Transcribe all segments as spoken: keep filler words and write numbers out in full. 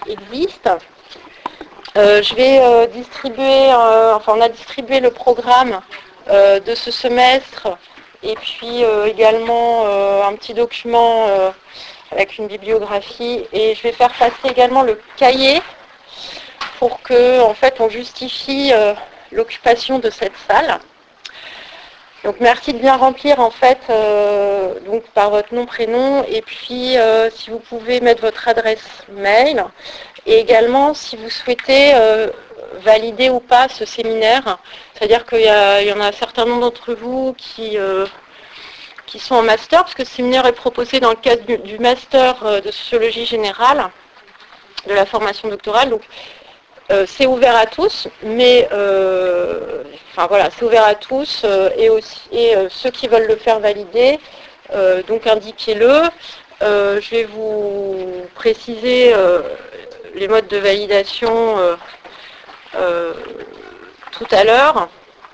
existent. Euh, je vais euh, distribuer, euh, enfin on a distribué le programme euh, de ce semestre et puis euh, également euh, un petit document euh, avec une bibliographie, et je vais faire passer également le cahier pour que en fait on justifie euh, l'occupation de cette salle. Donc merci de bien remplir en fait euh, donc par votre nom, prénom, et puis euh, si vous pouvez mettre votre adresse mail, et également si vous souhaitez euh, valider ou pas ce séminaire, c'est-à-dire qu'il y, a, il y en a un certain nombre d'entre vous qui, euh, qui sont en master, parce que ce séminaire est proposé dans le cadre du, du master de sociologie générale, de la formation doctorale. Donc Euh, c'est ouvert à tous, mais euh, enfin voilà, c'est ouvert à tous euh, et aussi et euh, ceux qui veulent le faire valider, euh, donc indiquez-le. Euh, je vais vous préciser euh, les modes de validation euh, euh, tout à l'heure.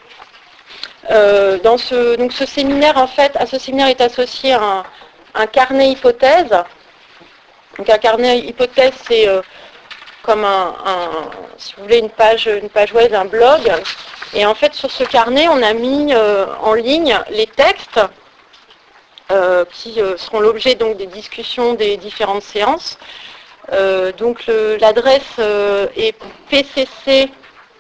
Euh, dans ce, donc ce séminaire, en fait, à ce séminaire est associé un, un carnet hypothèse. Donc un carnet hypothèse, c'est euh, comme un, un, si vous voulez, une page, une page web, un blog. Et en fait, sur ce carnet, on a mis euh, en ligne les textes euh, qui euh, seront l'objet donc des discussions des différentes séances. Euh, donc le, l'adresse euh, est p c c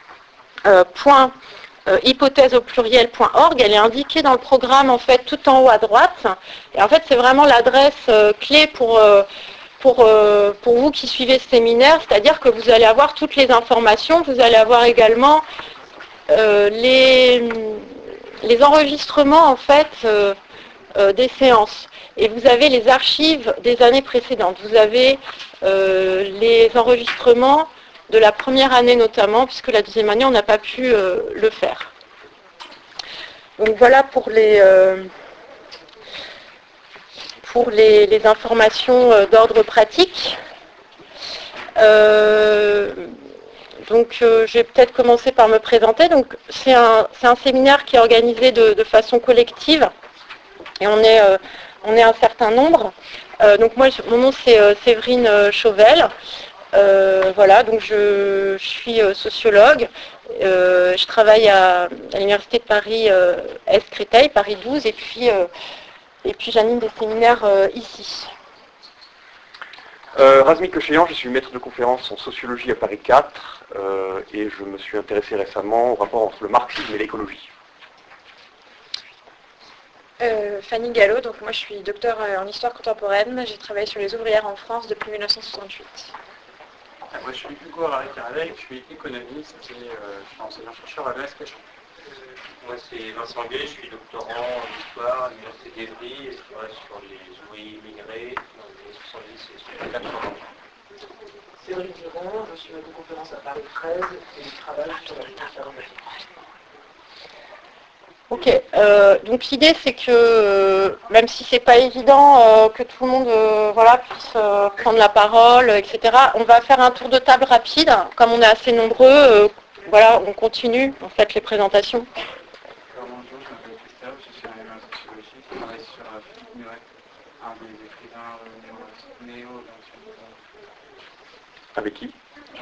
point hypothèse au pluriel point org. Elle est indiquée dans le programme en fait tout en haut à droite. Et en fait, c'est vraiment l'adresse euh, clé pour euh, Pour, euh, pour vous qui suivez ce séminaire, c'est-à-dire que vous allez avoir toutes les informations, vous allez avoir également euh, les, les enregistrements en fait euh, euh, des séances. Et vous avez les archives des années précédentes. Vous avez euh, les enregistrements de la première année notamment, puisque la deuxième année, on n'a pas pu euh, le faire. Donc voilà pour les... Euh, pour les, les informations d'ordre pratique. Euh, donc euh, je vais peut-être commencer par me présenter. Donc c'est un, c'est un séminaire qui est organisé de, de façon collective et on est, euh, on est un certain nombre. Euh, donc moi, mon nom c'est euh, Séverine Chauvel. Euh, voilà, donc je, je suis euh, sociologue. Euh, je travaille à, à l'Université de Paris euh, Est Créteil, Paris douze, et puis euh, Et puis j'anime des séminaires euh, ici. Euh, Razmik Kecheyan, je suis maître de conférence en sociologie à Paris quatre euh, et je me suis intéressé récemment au rapport entre le marxisme et l'écologie. Euh, Fanny Gallo, donc moi je suis docteur en histoire contemporaine, j'ai travaillé sur les ouvrières en France depuis mille neuf cent soixante-huit. Moi je suis Hugo Harry-Carrel, je suis économiste et euh, je suis enseignant-chercheur à l'E S P H. Moi c'est Vincent Gay, je suis doctorant en histoire à l'Université d'Evry et je travaille sur les ouvriers immigrés dans les années soixante-dix et quatre-vingts. Cédric Giron, je suis maître de conférence à Paris treize et je travaille sur la différenciation. Ok, euh, donc l'idée c'est que euh, même si c'est pas évident euh, que tout le monde euh, voilà, puisse euh, prendre la parole, et cetera, on va faire un tour de table rapide, comme on est assez nombreux, euh, voilà, on continue en fait les présentations. Alors bonjour, je m'appelle Christophe, je suis arrivé en sociologie, je travaille sur Philippe Muret, un des écrivains néo Avec qui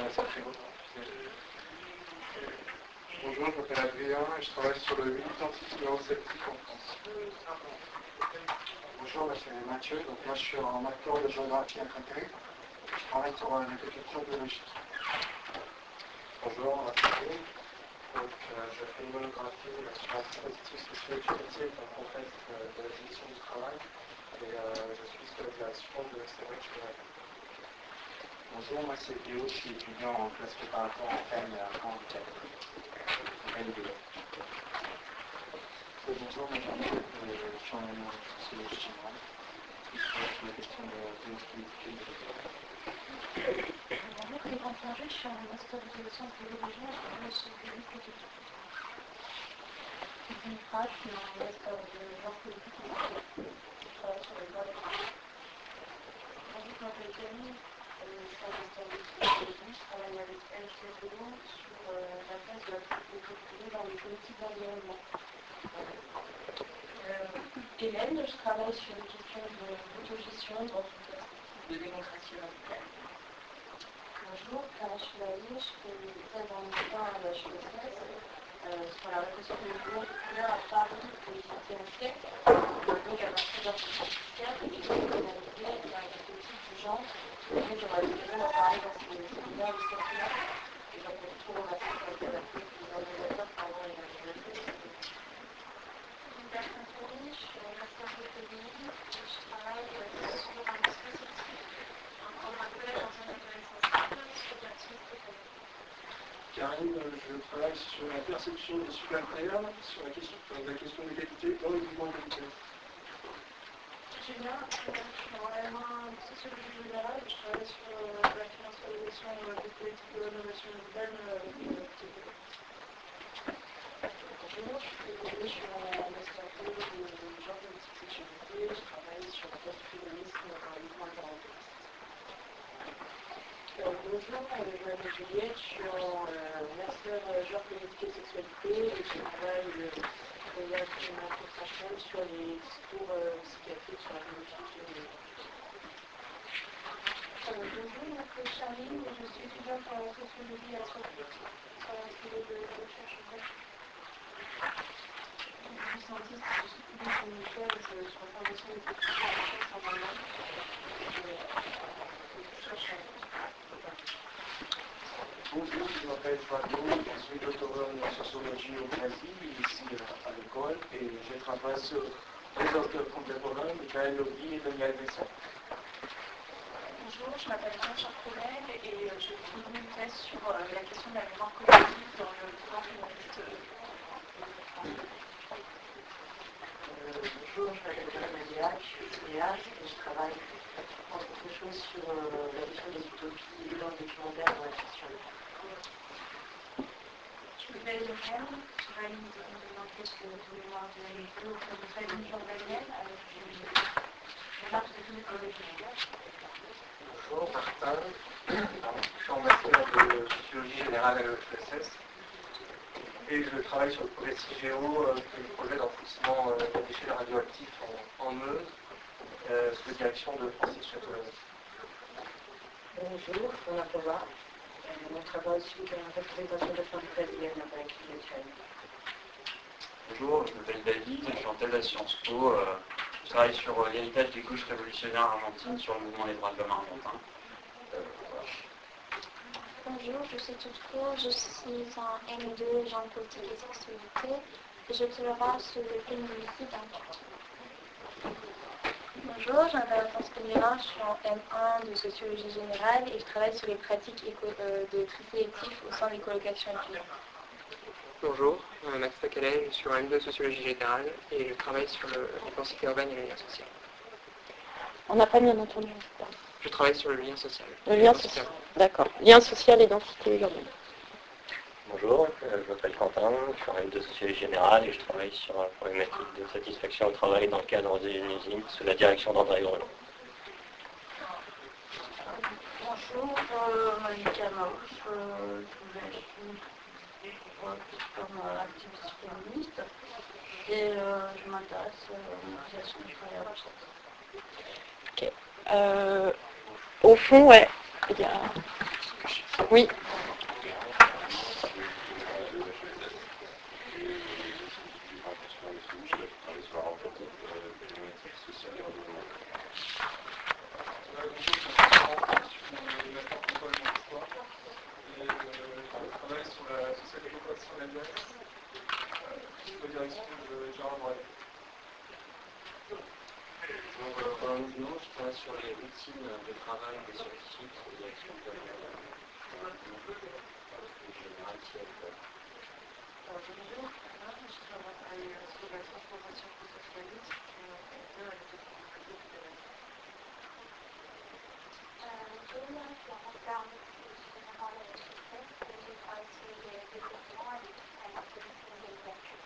Bonjour, je m'appelle Adrien et je travaille sur le militantisme néo-sceptique en France. Bonjour, moi c'est Mathieu, donc moi je suis en master de géographie intégrée. Je travaille sur l'agriculture biologique. Bonjour, Mathieu. Donc euh, je fais une monographie sur la dispositif socio-éducatif en contexte de la division du travail et euh, je suis sous la direction de Cédric Chouret. Bonjour, moi c'est Théo, je suis étudiant en classe préparatoire en P E M et à handicap. Bonjour, moi je suis en sociologie générale. Je travaille sur la question de la politique. Bonjour, Clément Planger, je suis en master de sciences biologiques, je travaille sur les protection. Je suis Prat, je suis en master de genre politique et je travaille sur les droits des femmes. Bonjour, je m'appelle Camille, je suis en master de sociologie, je travaille avec M. Cézolo sur la place de la propriété privée dans les politiques d'environnement. Euh, Hélène, je travaille sur les questions de l'autogestion dans une perspective de démocratie radicale. Laïe, je fais une thèse en histoire à la H E S S euh, sur la répression des mouvements populaires à Paris au dix-huitième siècle, donc à partir d'un siècle, et j'ai analysé la politique du genre, et j'aurais l'occasion d'en parler dans ces séminaires de cette là et donc on trouve un assez adapté pour les organisateurs pour avoir une activité. Je suis en master d'économie et je travaille sur un dispositif, un programme collège en adolescence sur l'activité économique. Karine, je travaille sur la perception des subalternes, sur la question, la question de l'égalité dans les mouvements égalitaires. Julien, je suis en M un de sociologie générale et je travaille sur la financiarisation des politiques de rénovation urbaine avec les activités. Bonjour, je suis en master deux de genre politique sexualité, je travaille sur le post-féminisme dans les mouvements alternatifs. Euh, bonjour, je m'appelle Juliette, je suis en euh, master genre politique et sexualité et je travaille euh, il y a une concentration sur les discours euh, psychiatriques sur la biologie féminine. Euh, bonjour, je m'appelle Charline et je suis étudiante en sociologie à Sophie sur l'Institut de recherche ouverte. Je suis scientiste, je suis publique en mutuelle sur la formation des techniques de recherche en allemand. Je cherche à Bonjour, je m'appelle Fabio, je suis doctorant en sociologie au Brésil, ici à l'école, et je travaille sur les auteurs contemporains, Michael Lobby et Daniel Besson. Bonjour, je m'appelle Jean-Charles Collet et je finis une thèse sur la question de la mémoire collective dans le mouvement féministe. Bonjour, je m'appelle Madame Nadia, je suis cinéaste et je travaille entre autres choses sur euh, la question des utopies dans le documentaire dans la fiction. Je m'appelle Lorraine, je réalise une enquête de mémoire de la lecture auprès de famille jordanienne avec une démarche de tous les documentaires. Bonjour, Martin. Je suis en master de sociologie générale à l'E F S S et je travaille sur le projet CIGEO, euh, qui est le projet d'enfouissement euh, des déchets radioactifs en, en Meuse, euh, sous la direction de Francis Châteauneuf. Bonjour, on a Pova. On travaille sur la représentation de femmes brésiliennes avec les Ukrainiens. Bonjour, je m'appelle David, je suis en thèse à Sciences Po. Euh, je travaille sur euh, l'héritage des gauches révolutionnaires argentines sur le mouvement des droits de l'homme argentin. Euh, voilà. Bonjour, je suis Tutko, je suis en M deux, genre politique et sexualité, et je travaille sur le féminicide en Turquie. Bonjour, je m'appelle Alphonse Pénérin, je suis en M un de sociologie générale et je travaille sur les pratiques éco- euh, de tri sélectif au sein des colocations étudiantes. Bonjour, euh, Max Takalet, je suis en M deux de sociologie générale et je travaille sur le, les densités urbaines et le lien social. On n'a pas bien entendu. Je travaille sur le lien social. Le lien social, d'accord. Lien social et densité urbaine. Bonjour, euh, je m'appelle Quentin, je suis en M deux de sociologie générale et je travaille sur la problématique de satisfaction au travail dans le cadre d'une usine sous la direction d'André Grelot. Bonjour, euh, Monica Maouche, euh, je suis comme euh, activiste féministe et euh, je m'intéresse euh, à l'utilisation du travail à recherche. Ok. Euh, au fond, ouais, il y a... Oui. Non, je travaille sur les routines de travail des scientifiques et des actions de général T F. Bonjour, je travaille sur la transformation conceptualiste et en fait, la technologie de la Bonjour, je suis en master en études de la et je travaille sur les développements et les activités de l'ouverture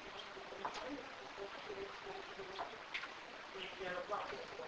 Je viens voir.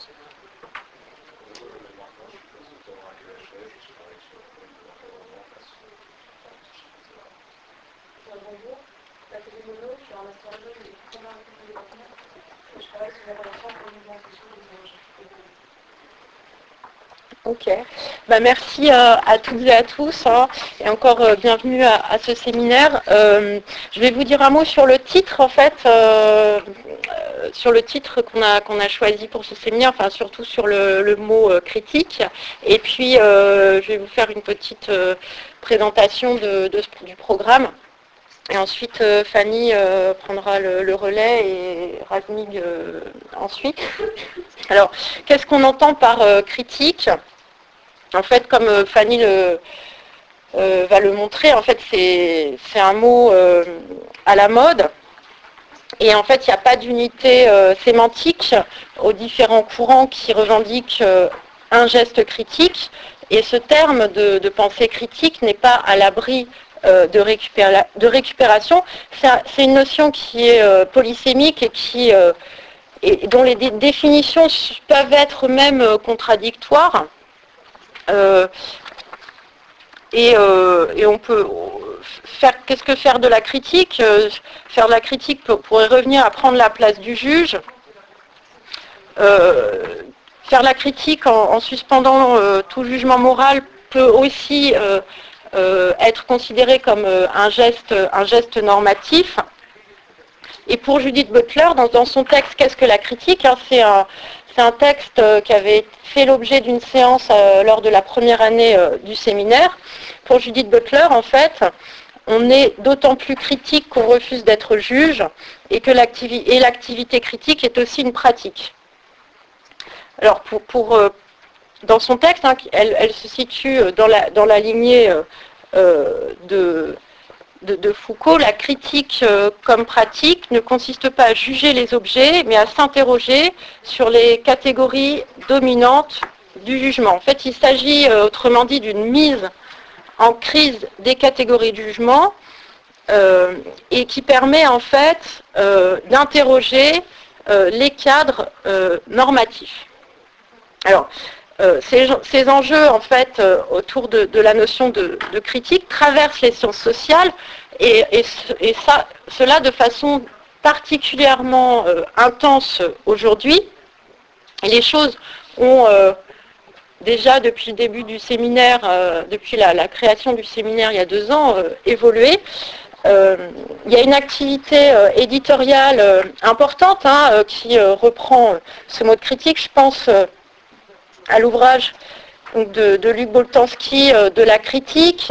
Bonjour, je m'appelle Molo, je suis en master deux de l'économie et de je travaille sur la relation entre les mouvements sociaux et les énergies. Ok. Bah, merci à, à toutes et à tous, hein, et encore euh, bienvenue à, à ce séminaire. Euh, je vais vous dire un mot sur le titre, en fait, euh, euh, sur le titre qu'on a, qu'on a choisi pour ce séminaire, enfin surtout sur le, le mot euh, critique. Et puis, euh, je vais vous faire une petite euh, présentation de, de ce- du programme. Et ensuite, euh, Fanny euh, prendra le, le relais et Razmig euh, ensuite. Alors, qu'est-ce qu'on entend par euh, critique ? En fait, comme euh, Fanny le, euh, va le montrer, en fait, c'est c'est un mot euh, à la mode. Et en fait, il n'y a pas d'unité euh, sémantique aux différents courants qui revendiquent euh, un geste critique. Et ce terme de, de pensée critique n'est pas à l'abri euh, de, récupéra- de récupération. C'est un- c'est une notion qui est euh, polysémique et qui, euh, et dont les dé- définitions peuvent être même euh, contradictoires. Euh, et, euh, et on peut faire, qu'est-ce que faire de la critique ? Euh, Faire de la critique pour- pourrait revenir à prendre la place du juge. Euh, faire de la critique en, en suspendant euh, tout jugement moral peut aussi euh, euh, être considéré comme euh, un geste, un geste normatif. Et pour Judith Butler, dans, dans son texte « Qu'est-ce que la critique hein, ?» c'est un, c'est un texte euh, qui avait fait l'objet d'une séance euh, lors de la première année euh, du séminaire. Pour Judith Butler, en fait, on est d'autant plus critique qu'on refuse d'être juge et que l'activi- et l'activité critique est aussi une pratique. Alors, pour, pour, euh, dans son texte, hein, elle, elle se situe dans la, dans la lignée euh, euh, de... De, de Foucault, la critique euh, comme pratique ne consiste pas à juger les objets, mais à s'interroger sur les catégories dominantes du jugement. En fait, il s'agit euh, autrement dit d'une mise en crise des catégories de jugement euh, et qui permet en fait euh, d'interroger euh, les cadres euh, normatifs. Alors, Euh, ces, ces enjeux, en fait, euh, autour de, de la notion de, de critique, traversent les sciences sociales, et, et, et ça, cela de façon particulièrement euh, intense aujourd'hui. Et les choses ont euh, déjà, depuis le début du séminaire, euh, depuis la, la création du séminaire il y a deux ans, euh, évolué. Euh, il y a une activité euh, éditoriale euh, importante hein, euh, qui euh, reprend ce mot de critique, je pense... Euh, à l'ouvrage de, de Luc Boltanski euh, de la critique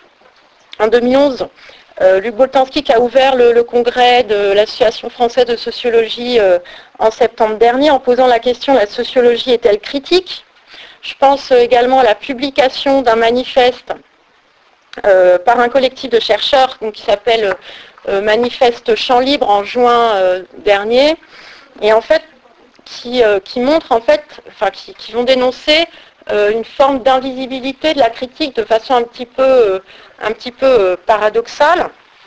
en deux mille onze. Euh, Luc Boltanski qui a ouvert le, le congrès de l'Association française de sociologie euh, en septembre dernier en posant la question « La sociologie est-elle critique ?» Je pense euh, également à la publication d'un manifeste euh, par un collectif de chercheurs donc, qui s'appelle euh, Manifeste Champ Libre en juin euh, dernier. Et en fait, Qui, euh, qui montrent en fait, enfin qui, qui vont dénoncer euh, une forme d'invisibilité de la critique de façon un petit peu, euh, un petit peu euh, paradoxale.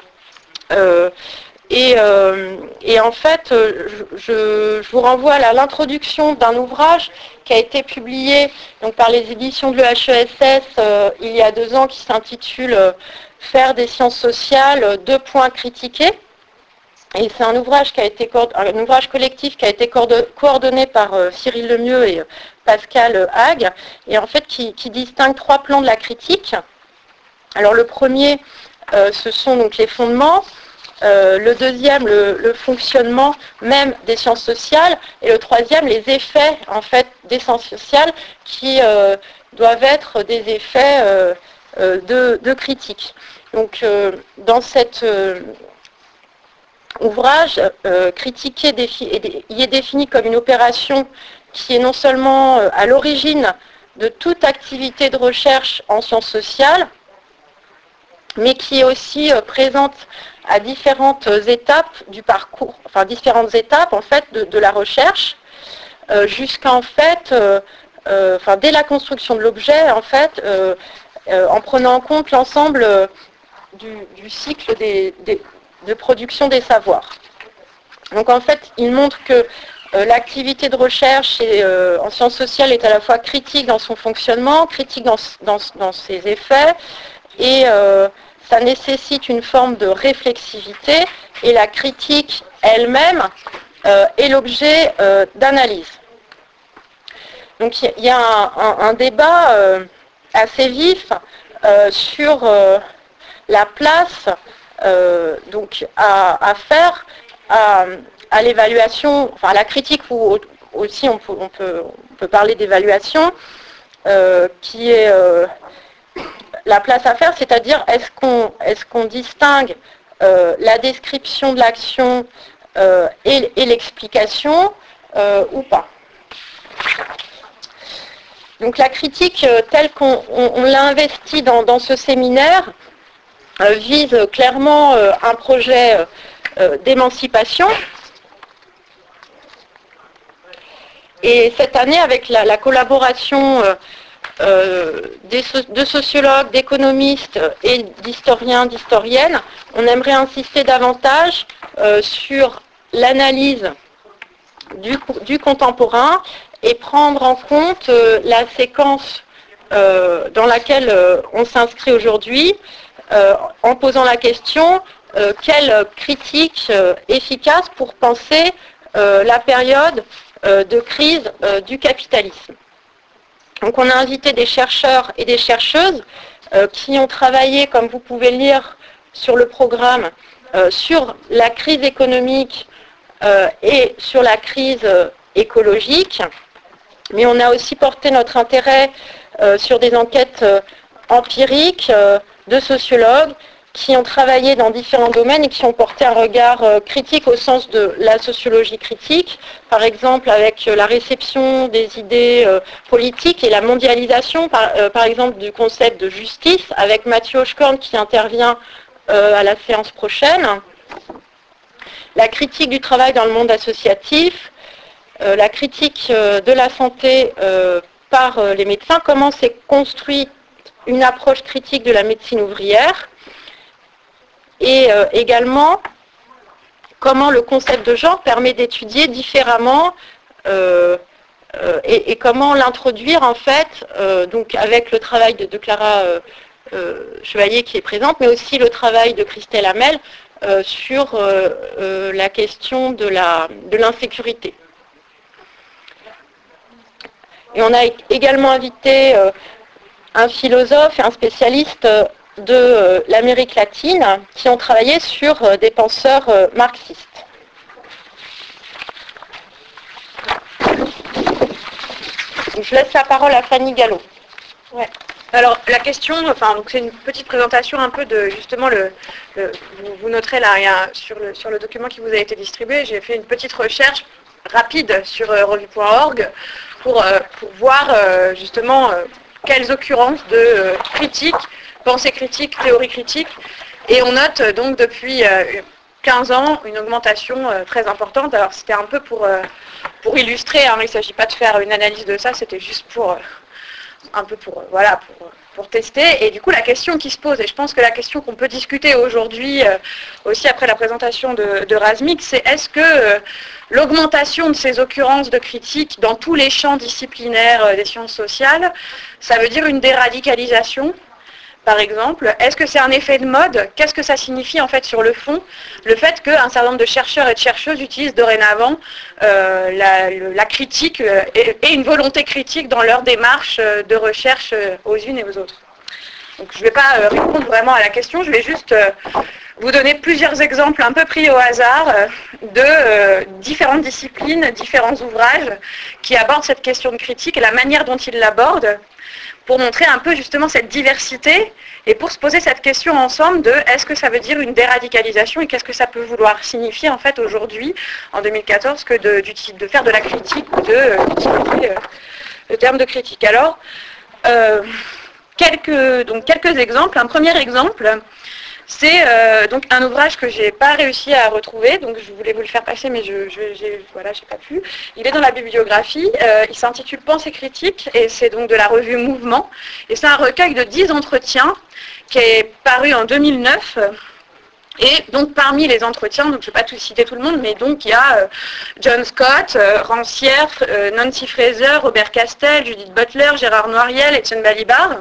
Euh, et, euh, et en fait, je, je vous renvoie à l'introduction d'un ouvrage qui a été publié donc, par les éditions de l'E H E S S euh, il y a deux ans, qui s'intitule euh, « Faire des sciences sociales, deux points critiqués ». Et c'est un ouvrage qui a été un ouvrage collectif qui a été coordonné par euh, Cyril Lemieux et euh, Pascal Hague, et en fait qui, qui distingue trois plans de la critique. Alors le premier, euh, ce sont donc les fondements. Euh, le deuxième, le, le fonctionnement même des sciences sociales, et le troisième, les effets en fait des sciences sociales qui euh, doivent être des effets euh, euh, de, de critique. Donc euh, dans cette euh, ouvrage, euh, critiquer y est défini comme une opération qui est non seulement à l'origine de toute activité de recherche en sciences sociales, mais qui est aussi euh, présente à différentes étapes du parcours, enfin différentes étapes en fait de, de la recherche, euh, jusqu'à en fait, euh, euh, enfin dès la construction de l'objet en fait, euh, euh, en prenant en compte l'ensemble euh, du, du cycle des, des de production des savoirs. Donc en fait, il montre que euh, l'activité de recherche et, euh, en sciences sociales est à la fois critique dans son fonctionnement, critique dans, dans, dans ses effets, et euh, ça nécessite une forme de réflexivité, et la critique elle-même euh, est l'objet euh, d'analyse. Donc il y a un, un, un débat euh, assez vif euh, sur euh, la place euh, donc à, à faire à, à l'évaluation, enfin à la critique, ou aussi on peut, on peut, on peut parler d'évaluation, euh, qui est euh, la place à faire, c'est-à-dire est-ce qu'on est-ce qu'on distingue euh, la description de l'action euh, et, et l'explication euh, ou pas. Donc la critique euh, telle qu'on on, on l'a investie dans, dans ce séminaire euh, vise clairement euh, un projet euh, d'émancipation. Et cette année, avec la, la collaboration euh, euh, des, de sociologues, d'économistes et d'historiens, d'historiennes, on aimerait insister davantage euh, sur l'analyse du, du contemporain et prendre en compte euh, la séquence euh, dans laquelle euh, on s'inscrit aujourd'hui, euh, en posant la question euh, quelle critique euh, efficace pour penser euh, la période euh, de crise euh, du capitalisme. Donc on a invité des chercheurs et des chercheuses euh, qui ont travaillé, comme vous pouvez lire sur le programme, euh, sur la crise économique euh, et sur la crise euh, écologique. Mais on a aussi porté notre intérêt euh, sur des enquêtes euh, empiriques euh, de sociologues qui ont travaillé dans différents domaines et qui ont porté un regard euh, critique au sens de la sociologie critique, par exemple avec euh, la réception des idées euh, politiques et la mondialisation, par, euh, par exemple du concept de justice, avec Mathieu Hochkorn qui intervient euh, à la séance prochaine, la critique du travail dans le monde associatif, euh, la critique euh, de la santé euh, par euh, les médecins, comment s'est construite une approche critique de la médecine ouvrière, et euh, également comment le concept de genre permet d'étudier différemment euh, euh, et, et comment l'introduire en fait, euh, donc avec le travail de, de Clara euh, euh, Chevalier qui est présente, mais aussi le travail de Christelle Hamel euh, sur euh, euh, la question de la, de l'insécurité. Et on a également invité euh, un philosophe et un spécialiste euh, de euh, l'Amérique latine qui ont travaillé sur euh, des penseurs euh, marxistes. Donc, je laisse la parole à Fanny Gallo. Ouais. Alors la question, enfin donc c'est une petite présentation un peu de justement le, le vous, vous noterez là il y a, sur le sur le document qui vous a été distribué, j'ai fait une petite recherche rapide sur euh, revue point org pour euh, pour voir euh, justement euh, quelles occurrences de euh, critiques, pensée critique, théorie critique, et on note euh, donc depuis euh, quinze ans une augmentation euh, très importante. Alors c'était un peu pour euh, pour illustrer, hein, il ne s'agit pas de faire une analyse de ça, c'était juste pour euh, un peu pour, voilà, pour, pour tester. Et du coup, la question qui se pose, et je pense que la question qu'on peut discuter aujourd'hui, euh, aussi après la présentation de, de Razmik, c'est est-ce que euh, l'augmentation de ces occurrences de critiques dans tous les champs disciplinaires euh, des sciences sociales, ça veut dire une déradicalisation ? Par exemple, est-ce que c'est un effet de mode? Qu'est-ce que ça signifie en fait sur le fond? Le fait qu'un certain nombre de chercheurs et de chercheuses utilisent dorénavant euh, la, la critique euh, et, et une volonté critique dans leur démarche euh, de recherche euh, aux unes et aux autres. Donc je ne vais pas euh, répondre vraiment à la question, je vais juste euh, vous donner plusieurs exemples un peu pris au hasard euh, de euh, différentes disciplines, différents ouvrages qui abordent cette question de critique et la manière dont ils l'abordent, pour montrer un peu justement cette diversité et pour se poser cette question ensemble de est-ce que ça veut dire une déradicalisation et qu'est-ce que ça peut vouloir signifier en fait aujourd'hui, en deux mille quatorze, que de, de faire de la critique ou d'utiliser euh, le terme de critique. Alors, euh, quelques, donc quelques exemples. Un premier exemple, c'est euh, donc un ouvrage que je n'ai pas réussi à retrouver, donc je voulais vous le faire passer, mais je je, j'ai, voilà, j'ai pas pu. Il est dans la bibliographie, euh, il s'intitule Pensée critique, et c'est donc de la revue Mouvement, et c'est un recueil de dix entretiens qui est paru en deux mille neuf, et donc parmi les entretiens, donc je ne vais pas tout citer tout le monde, mais donc il y a euh, John Scott, euh, Rancière, euh, Nancy Fraser, Robert Castel, Judith Butler, Gérard Noiriel, Étienne Balibar.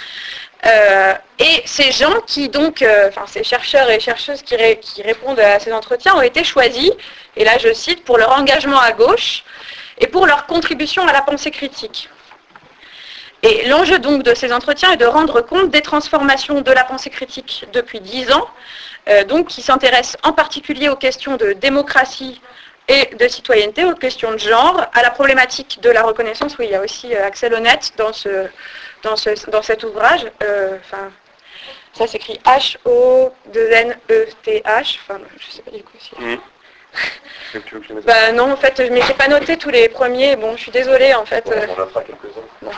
Euh, et ces gens qui donc, euh, enfin ces chercheurs et chercheuses qui, ré, qui répondent à ces entretiens ont été choisis, et là je cite, pour leur engagement à gauche et pour leur contribution à la pensée critique. Et l'enjeu donc de ces entretiens est de rendre compte des transformations de la pensée critique depuis dix ans, euh, donc qui s'intéressent en particulier aux questions de démocratie et de citoyenneté, aux questions de genre, à la problématique de la reconnaissance, où il y a aussi euh, Axel Honneth dans, ce, dans, ce, dans cet ouvrage. Euh, enfin, ça s'écrit H O deux N E T H, enfin, je sais pas du coup si... Mmh. Bah non, en fait, mais j'ai pas noté tous les premiers, bon, je suis désolée, en fait. Bon, on en fera quelques-uns. Bon.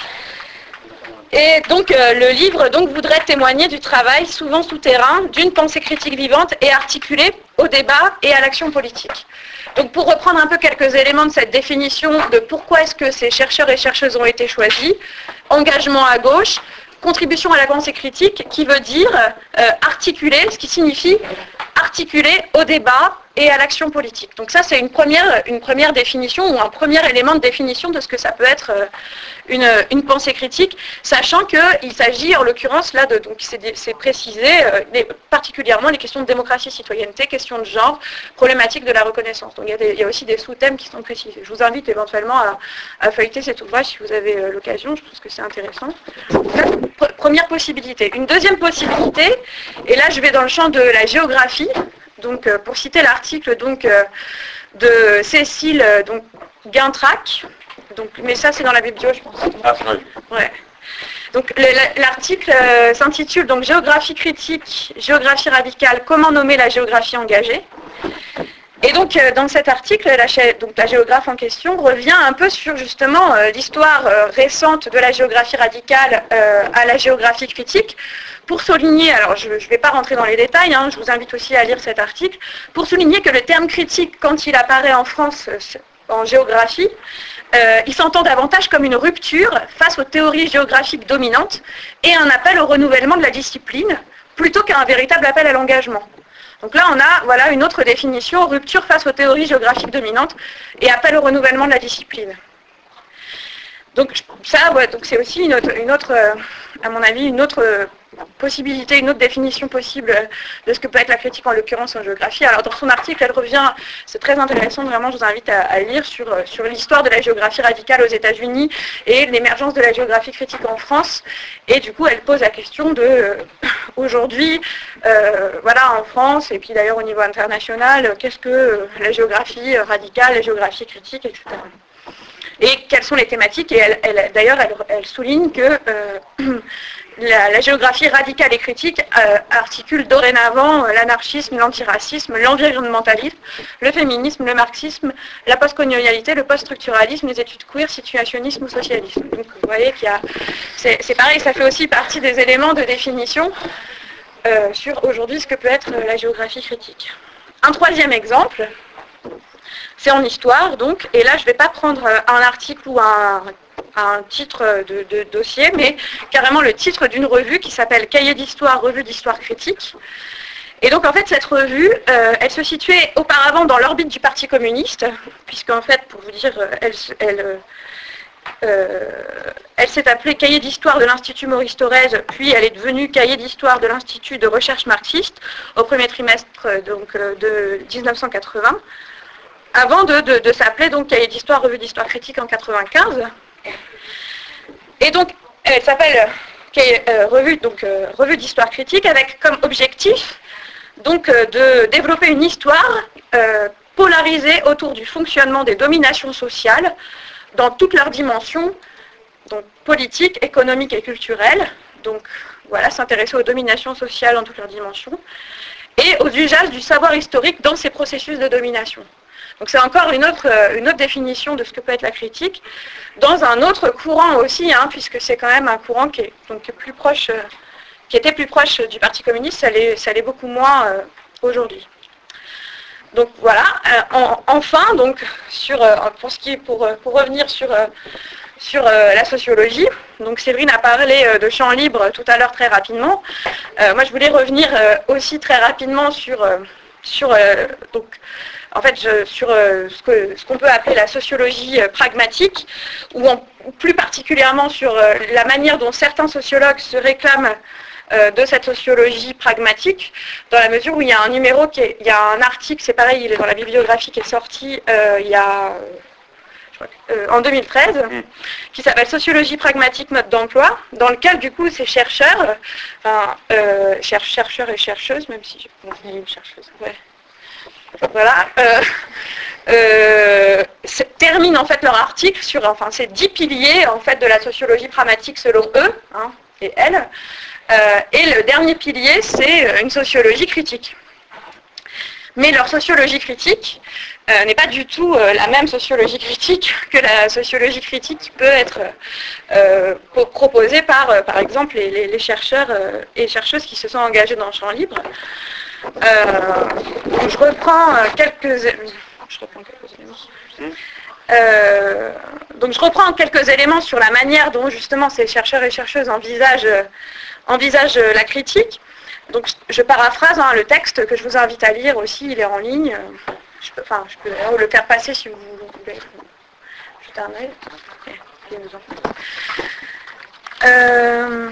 Et donc, euh, le livre donc, voudrait témoigner du travail, souvent souterrain, d'une pensée critique vivante et articulée au débat et à l'action politique. Donc, pour reprendre un peu quelques éléments de cette définition de pourquoi est-ce que ces chercheurs et chercheuses ont été choisis, engagement à gauche, contribution à la pensée critique, qui veut dire euh, articuler, ce qui signifie articuler au débat et à l'action politique. Donc ça, c'est une première, une première définition ou un premier élément de définition de ce que ça peut être euh, une, une pensée critique, sachant qu'il s'agit en l'occurrence là de, donc c'est précisé, euh, les, particulièrement les questions de démocratie, citoyenneté, questions de genre, problématique de la reconnaissance. Donc il y a, des, il y a aussi des sous-thèmes qui sont précisés. Je vous invite éventuellement à, à feuilleter cet ouvrage si vous avez euh, l'occasion, je pense que c'est intéressant. Ça, pr première possibilité. Une deuxième possibilité, et là je vais dans le champ de la géographie. Donc, euh, pour citer l'article donc euh, de Cécile euh, donc Guintrac, donc, mais ça c'est dans la biblio, je pense. Ah, oui. Ouais. Donc, l'article euh, s'intitule donc Géographie critique, géographie radicale, comment nommer la géographie engagée. Et donc, euh, dans cet article, la, donc, la géographe en question revient un peu sur justement euh, l'histoire euh, récente de la géographie radicale euh, à la géographie critique, pour souligner, alors je ne vais pas rentrer dans les détails, hein, je vous invite aussi à lire cet article, pour souligner que le terme critique, quand il apparaît en France euh, en géographie, euh, il s'entend davantage comme une rupture face aux théories géographiques dominantes et un appel au renouvellement de la discipline, plutôt qu'un véritable appel à l'engagement. Donc là, on a voilà, une autre définition, rupture face aux théories géographiques dominantes et appel au renouvellement de la discipline. Donc ça, ouais, donc c'est aussi une autre, une autre, à mon avis, une autre possibilité, une autre définition possible de ce que peut être la critique, en l'occurrence en géographie. Alors dans son article, elle revient, c'est très intéressant, vraiment je vous invite à, à lire sur, sur l'histoire de la géographie radicale aux États-Unis et l'émergence de la géographie critique en France. Et du coup, elle pose la question de, euh, aujourd'hui, euh, voilà, en France, et puis d'ailleurs au niveau international, qu'est-ce que euh, la géographie radicale, la géographie critique, et cetera. Et quelles sont les thématiques, et elle, elle, d'ailleurs elle, elle souligne que euh, la, la géographie radicale et critique euh, articule dorénavant euh, l'anarchisme, l'antiracisme, l'environnementalisme, le féminisme, le marxisme, la postcolonialité, le poststructuralisme, les études queer, situationnisme ou socialisme. Donc vous voyez qu'il y a, c'est pareil, ça fait aussi partie des éléments de définition euh, sur aujourd'hui ce que peut être la géographie critique. Un troisième exemple, c'est en histoire, donc, et là je ne vais pas prendre un article ou un, un titre de, de dossier, mais carrément le titre d'une revue qui s'appelle Cahier d'histoire, revue d'histoire critique. Et donc en fait cette revue, euh, elle se situait auparavant dans l'orbite du Parti communiste, puisqu'en fait, pour vous dire, elle, elle, euh, elle s'est appelée Cahier d'histoire de l'Institut Maurice Thorez, puis elle est devenue Cahier d'histoire de l'Institut de recherche marxiste au premier trimestre donc, de mille neuf cent quatre-vingts. Avant de, de, de s'appeler donc Cahier d'histoire, revue d'histoire critique en quatre-vingt-quinze. Et donc, elle s'appelle euh, revue, donc, euh, revue d'histoire critique avec comme objectif donc, euh, de développer une histoire euh, polarisée autour du fonctionnement des dominations sociales dans toutes leurs dimensions, donc politiques, économiques et culturelles. Donc, voilà, s'intéresser aux dominations sociales dans toutes leurs dimensions et aux usages du savoir historique dans ces processus de domination. Donc c'est encore une autre, une autre définition de ce que peut être la critique, dans un autre courant aussi, hein, puisque c'est quand même un courant qui, est, donc, plus proche, euh, qui était plus proche du Parti communiste, ça l'est beaucoup moins euh, aujourd'hui. Donc voilà, euh, en, enfin, donc, sur, euh, pour, ce qui est, pour, pour revenir sur, euh, sur euh, la sociologie, donc Séverine a parlé euh, de champ libre tout à l'heure très rapidement. Euh, moi je voulais revenir euh, aussi très rapidement sur, euh, sur euh, donc, en fait, je, sur euh, ce qu'on ce qu'on peut appeler la sociologie euh, pragmatique, ou, en, ou plus particulièrement sur euh, la manière dont certains sociologues se réclament euh, de cette sociologie pragmatique, dans la mesure où il y a un numéro, qui est, il y a un article, c'est pareil, il est dans la bibliographie qui est sorti euh, il y a, crois que, euh, en deux mille treize, mmh. qui s'appelle Sociologie pragmatique, mode d'emploi, dans lequel du coup ces chercheurs, enfin euh, chercheurs et chercheuses, même si j'ai une chercheuse, ouais. Voilà, euh, euh, terminent en fait leur article sur enfin, ces dix piliers en fait de la sociologie pragmatique selon eux hein, et elles. Euh, et le dernier pilier, c'est une sociologie critique. Mais leur sociologie critique euh, n'est pas du tout euh, la même sociologie critique que la sociologie critique qui peut être euh, proposée par, euh, par exemple, les, les, les chercheurs euh, et chercheuses qui se sont engagés dans le champ libre. Euh, je reprends euh, quelques, je reprends quelques éléments. Euh, donc je reprends quelques éléments sur la manière dont justement ces chercheurs et chercheuses envisagent, euh, envisagent la critique. Donc je paraphrase hein, le texte que je vous invite à lire aussi, il est en ligne. Je peux, enfin, je peux d'ailleurs le faire passer si vous voulez. Jeter un œil. Euh,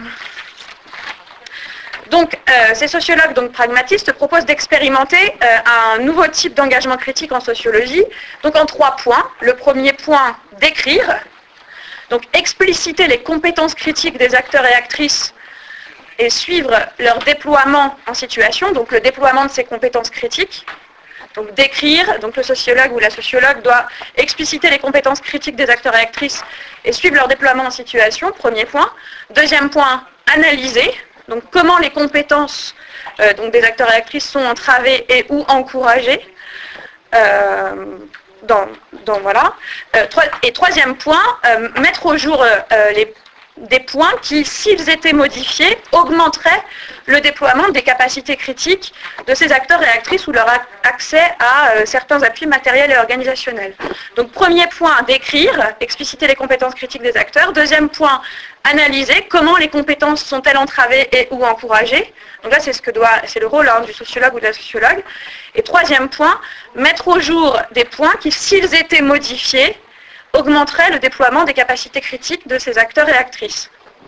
donc euh, ces sociologues donc, pragmatistes proposent d'expérimenter euh, un nouveau type d'engagement critique en sociologie, donc en trois points. Le premier point, décrire, donc expliciter les compétences critiques des acteurs et actrices et suivre leur déploiement en situation, donc le déploiement de ces compétences critiques. Donc décrire, donc le sociologue ou la sociologue doit expliciter les compétences critiques des acteurs et actrices et suivre leur déploiement en situation, premier point. Deuxième point, analyser, donc comment les compétences euh, donc des acteurs et actrices sont entravées et ou encouragées. Euh, dans, dans, voilà. Euh, trois, et troisième point, euh, mettre au jour euh, les des points qui, s'ils étaient modifiés, augmenteraient le déploiement des capacités critiques de ces acteurs et actrices ou leur accès à euh, certains appuis matériels et organisationnels. Donc premier point, décrire, expliciter les compétences critiques des acteurs. Deuxième point, analyser comment les compétences sont-elles entravées et ou encouragées. Donc là, c'est ce que doit, c'est le rôle hein, du sociologue ou de la sociologue. Et troisième point, mettre au jour des points qui, s'ils étaient modifiés, augmenterait le déploiement des capacités critiques de ces acteurs et actrices.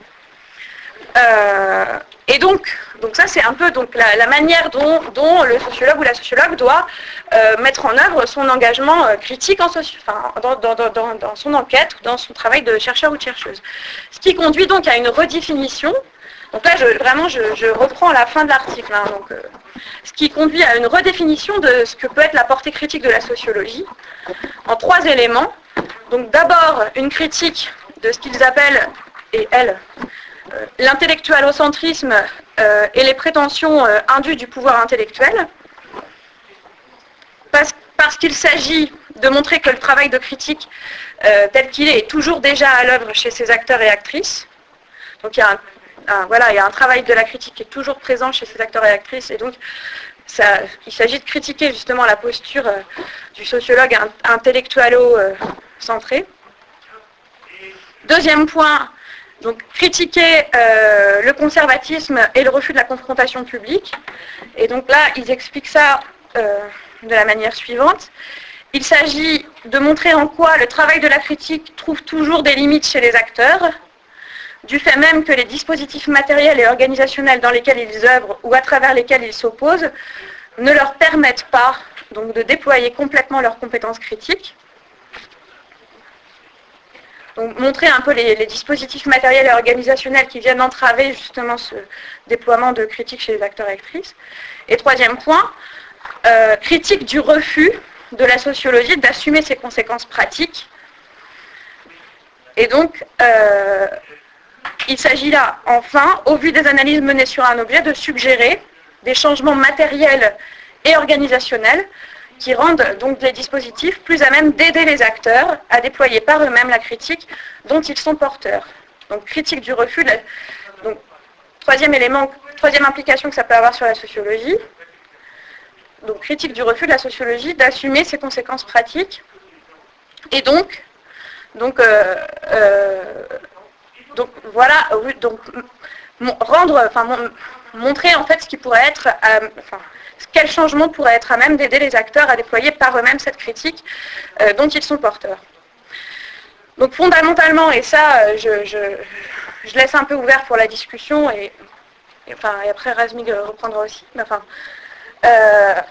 Euh, et donc, donc ça c'est un peu donc, la, la manière dont, dont le sociologue ou la sociologue doit euh, mettre en œuvre son engagement euh, critique en soci... enfin, dans, dans, dans, dans son enquête ou dans son travail de chercheur ou de chercheuse. Ce qui conduit donc à une redéfinition. Donc là, je, vraiment, je, je reprends la fin de l'article. Hein, donc, euh, ce qui conduit à une redéfinition de ce que peut être la portée critique de la sociologie en trois éléments. Donc d'abord, une critique de ce qu'ils appellent, et elles, euh, l'intellectualocentrisme euh, et les prétentions euh, indues du pouvoir intellectuel, parce, parce qu'il s'agit de montrer que le travail de critique euh, tel qu'il est est toujours déjà à l'œuvre chez ces acteurs et actrices. Donc il y a un, un, voilà, il y a un travail de la critique qui est toujours présent chez ces acteurs et actrices, et donc ça, il s'agit de critiquer justement la posture euh, du sociologue intellectualo-centré. Deuxième point, donc critiquer euh, le conservatisme et le refus de la confrontation publique. Et donc là, ils expliquent ça euh, de la manière suivante. Il s'agit de montrer en quoi le travail de la critique trouve toujours des limites chez les acteurs, du fait même que les dispositifs matériels et organisationnels dans lesquels ils œuvrent ou à travers lesquels ils s'opposent ne leur permettent pas donc, de déployer complètement leurs compétences critiques. Donc, montrer un peu les, les dispositifs matériels et organisationnels qui viennent entraver justement ce déploiement de critiques chez les acteurs et actrices. Et troisième point, euh, critique du refus de la sociologie d'assumer ses conséquences pratiques. Et donc, euh, il s'agit là, enfin, au vu des analyses menées sur un objet, de suggérer des changements matériels et organisationnels qui rendent donc les dispositifs plus à même d'aider les acteurs à déployer par eux-mêmes la critique dont ils sont porteurs. Donc critique du refus, de la... donc, troisième élément, troisième implication que ça peut avoir sur la sociologie, donc critique du refus de la sociologie d'assumer ses conséquences pratiques, et donc, donc, euh, euh, donc voilà, donc rendre, enfin montrer en fait ce qui pourrait être, euh, enfin, quel changement pourrait être à même d'aider les acteurs à déployer par eux-mêmes cette critique euh, dont ils sont porteurs. Donc fondamentalement, et ça, euh, je, je, je laisse un peu ouvert pour la discussion, et, et, enfin, et après Razmig reprendra aussi, mais enfin, euh,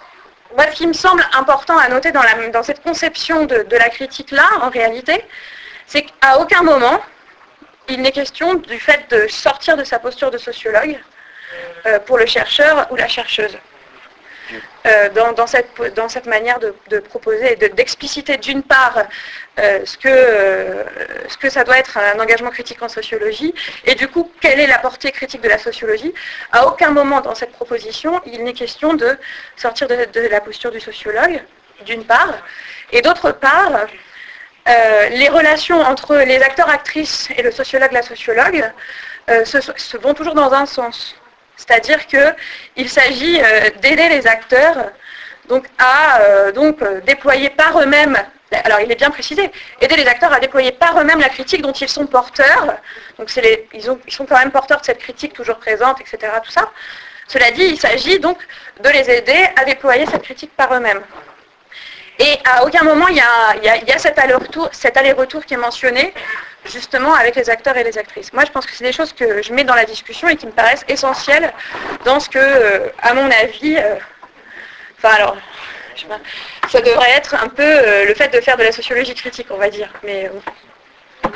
moi, ce qui me semble important à noter dans, la, dans cette conception de, de la critique-là, en réalité, c'est qu'à aucun moment, il n'est question du fait de sortir de sa posture de sociologue euh, pour le chercheur ou la chercheuse. Euh, dans, dans, cette, dans cette manière de, de proposer et de, d'expliciter d'une part euh, ce, que, euh, ce que ça doit être un engagement critique en sociologie et du coup quelle est la portée critique de la sociologie. À aucun moment dans cette proposition il n'est question de sortir de, de la posture du sociologue d'une part et d'autre part euh, les relations entre les acteurs-actrices et le sociologue, la sociologue euh, se, se vont toujours dans un sens. C'est-à-dire qu'il s'agit euh, d'aider les acteurs donc, à euh, donc, euh, déployer par eux-mêmes, alors il est bien précisé, aider les acteurs à déployer par eux-mêmes la critique dont ils sont porteurs, donc c'est les, ils, ont, ils sont quand même porteurs de cette critique toujours présente, et cetera. Tout ça. Cela dit, il s'agit donc de les aider à déployer cette critique par eux-mêmes. Et à aucun moment il y a, il y a, il y a cet aller-retour, cet aller-retour qui est mentionné, justement avec les acteurs et les actrices. Moi je pense que c'est des choses que je mets dans la discussion et qui me paraissent essentielles dans ce que, euh, à mon avis, euh, enfin alors, je sais pas, ça devrait être un peu euh, le fait de faire de la sociologie critique, on va dire. Mais, euh,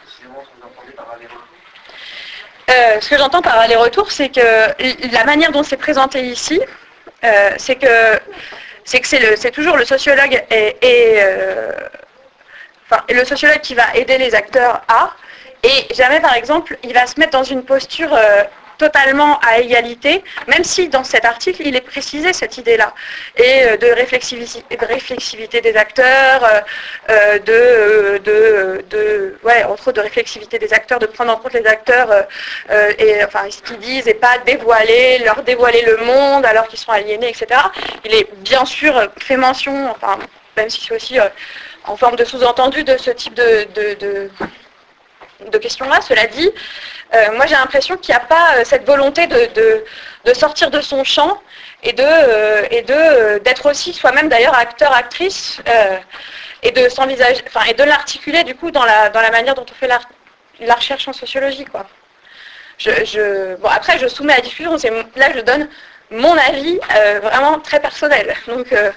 euh, ce que j'entends par aller-retour, c'est que la manière dont c'est présenté ici, euh, c'est que c'est que c'est, le, c'est toujours le sociologue et, et euh, enfin, le sociologue qui va aider les acteurs à, et jamais par exemple il va se mettre dans une posture euh, totalement à égalité, même si dans cet article il est précisé cette idée-là, et euh, de, réflexivité, de réflexivité des acteurs, euh, de, de, de, ouais, entre autres de réflexivité des acteurs, de prendre en compte les acteurs euh, euh, et enfin ce qu'ils disent et pas dévoiler, leur dévoiler le monde alors qu'ils sont aliénés, et cetera. Il est bien sûr fait mention, enfin même si c'est aussi euh, en forme de sous-entendu de ce type de, de, de, de questions-là. Cela dit, euh, moi j'ai l'impression qu'il n'y a pas euh, cette volonté de, de, de sortir de son champ et de, euh, et de, euh, d'être aussi soi-même d'ailleurs acteur, actrice, euh, et de s'envisager, enfin, et de l'articuler du coup dans la, dans la manière dont on fait la, la recherche en sociologie, quoi. Je, je, bon, après je soumets à la discussion, c'est, là je donne mon avis euh, vraiment très personnel. Donc, euh,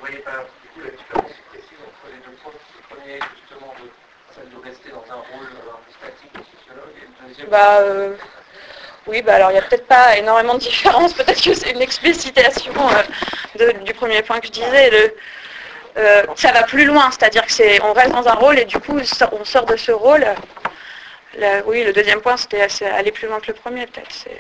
Bah, euh, oui, bah alors il n'y a peut-être pas énormément de différence, peut-être que c'est une explicitation euh, de, du premier point que je disais. Le, euh, ça va plus loin, c'est-à-dire que c'est, on reste dans un rôle et du coup on sort de ce rôle. Là, oui, le deuxième point c'était assez, aller plus loin que le premier peut-être. C'est,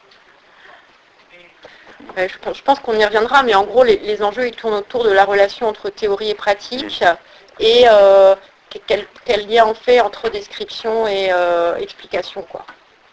euh... je, pense, je pense qu'on y reviendra, mais en gros les, les enjeux ils tournent autour de la relation entre théorie et pratique et euh, Quel, quel lien on fait entre description et euh, explication, quoi.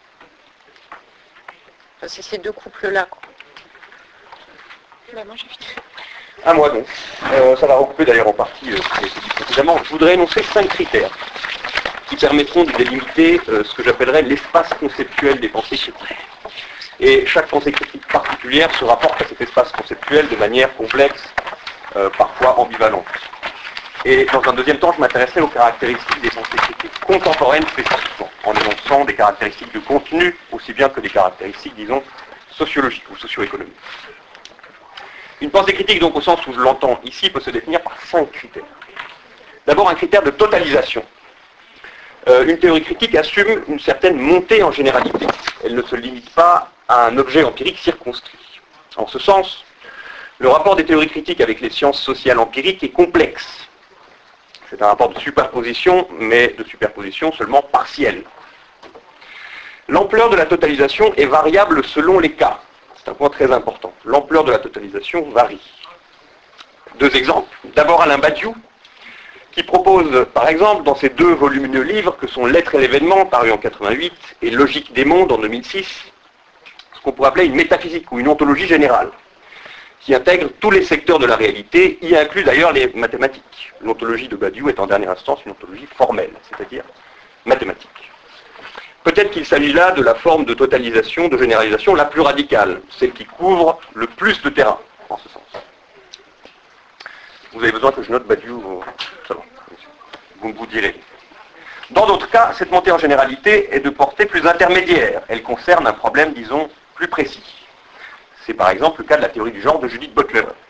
Enfin, c'est ces deux couples-là, quoi. Bah, moi, j'ai fini. À moi donc. Euh, ça va recouper d'ailleurs en partie euh, ce qui a été dit précédemment. Je voudrais énoncer cinq critères qui permettront de délimiter euh, ce que j'appellerais l'espace conceptuel des pensées critiques. Et chaque pensée critique particulière se rapporte à cet espace conceptuel de manière complexe, euh, parfois ambivalente. Et dans un deuxième temps, je m'intéresserai aux caractéristiques des pensées critiques contemporaines spécifiquement, en énonçant des caractéristiques de contenu, aussi bien que des caractéristiques, disons, sociologiques ou socio-économiques. Une pensée critique, donc au sens où je l'entends ici, peut se définir par cinq critères. D'abord, un critère de totalisation. Euh, une théorie critique assume une certaine montée en généralité. Elle ne se limite pas à un objet empirique circonscrit. En ce sens, le rapport des théories critiques avec les sciences sociales empiriques est complexe. C'est un rapport de superposition, mais de superposition seulement partielle. L'ampleur de la totalisation est variable selon les cas. C'est un point très important. L'ampleur de la totalisation varie. Deux exemples. D'abord Alain Badiou, qui propose, par exemple, dans ses deux volumineux livres, que sont L'être et l'événement, paru en quatre-vingt-huit, et Logique des mondes, en deux mille six, ce qu'on pourrait appeler une métaphysique ou une ontologie générale, qui intègre tous les secteurs de la réalité, y inclut d'ailleurs les mathématiques. L'ontologie de Badiou est en dernière instance une ontologie formelle, c'est-à-dire mathématique. Peut-être qu'il s'agit là de la forme de totalisation, de généralisation la plus radicale, celle qui couvre le plus de terrain, en ce sens. Vous avez besoin que je note Badiou, ça va, vous vous direz. Dans d'autres cas, cette montée en généralité est de portée plus intermédiaire. Elle concerne un problème, disons, plus précis. C'est par exemple le cas de la théorie du genre de Judith Butler.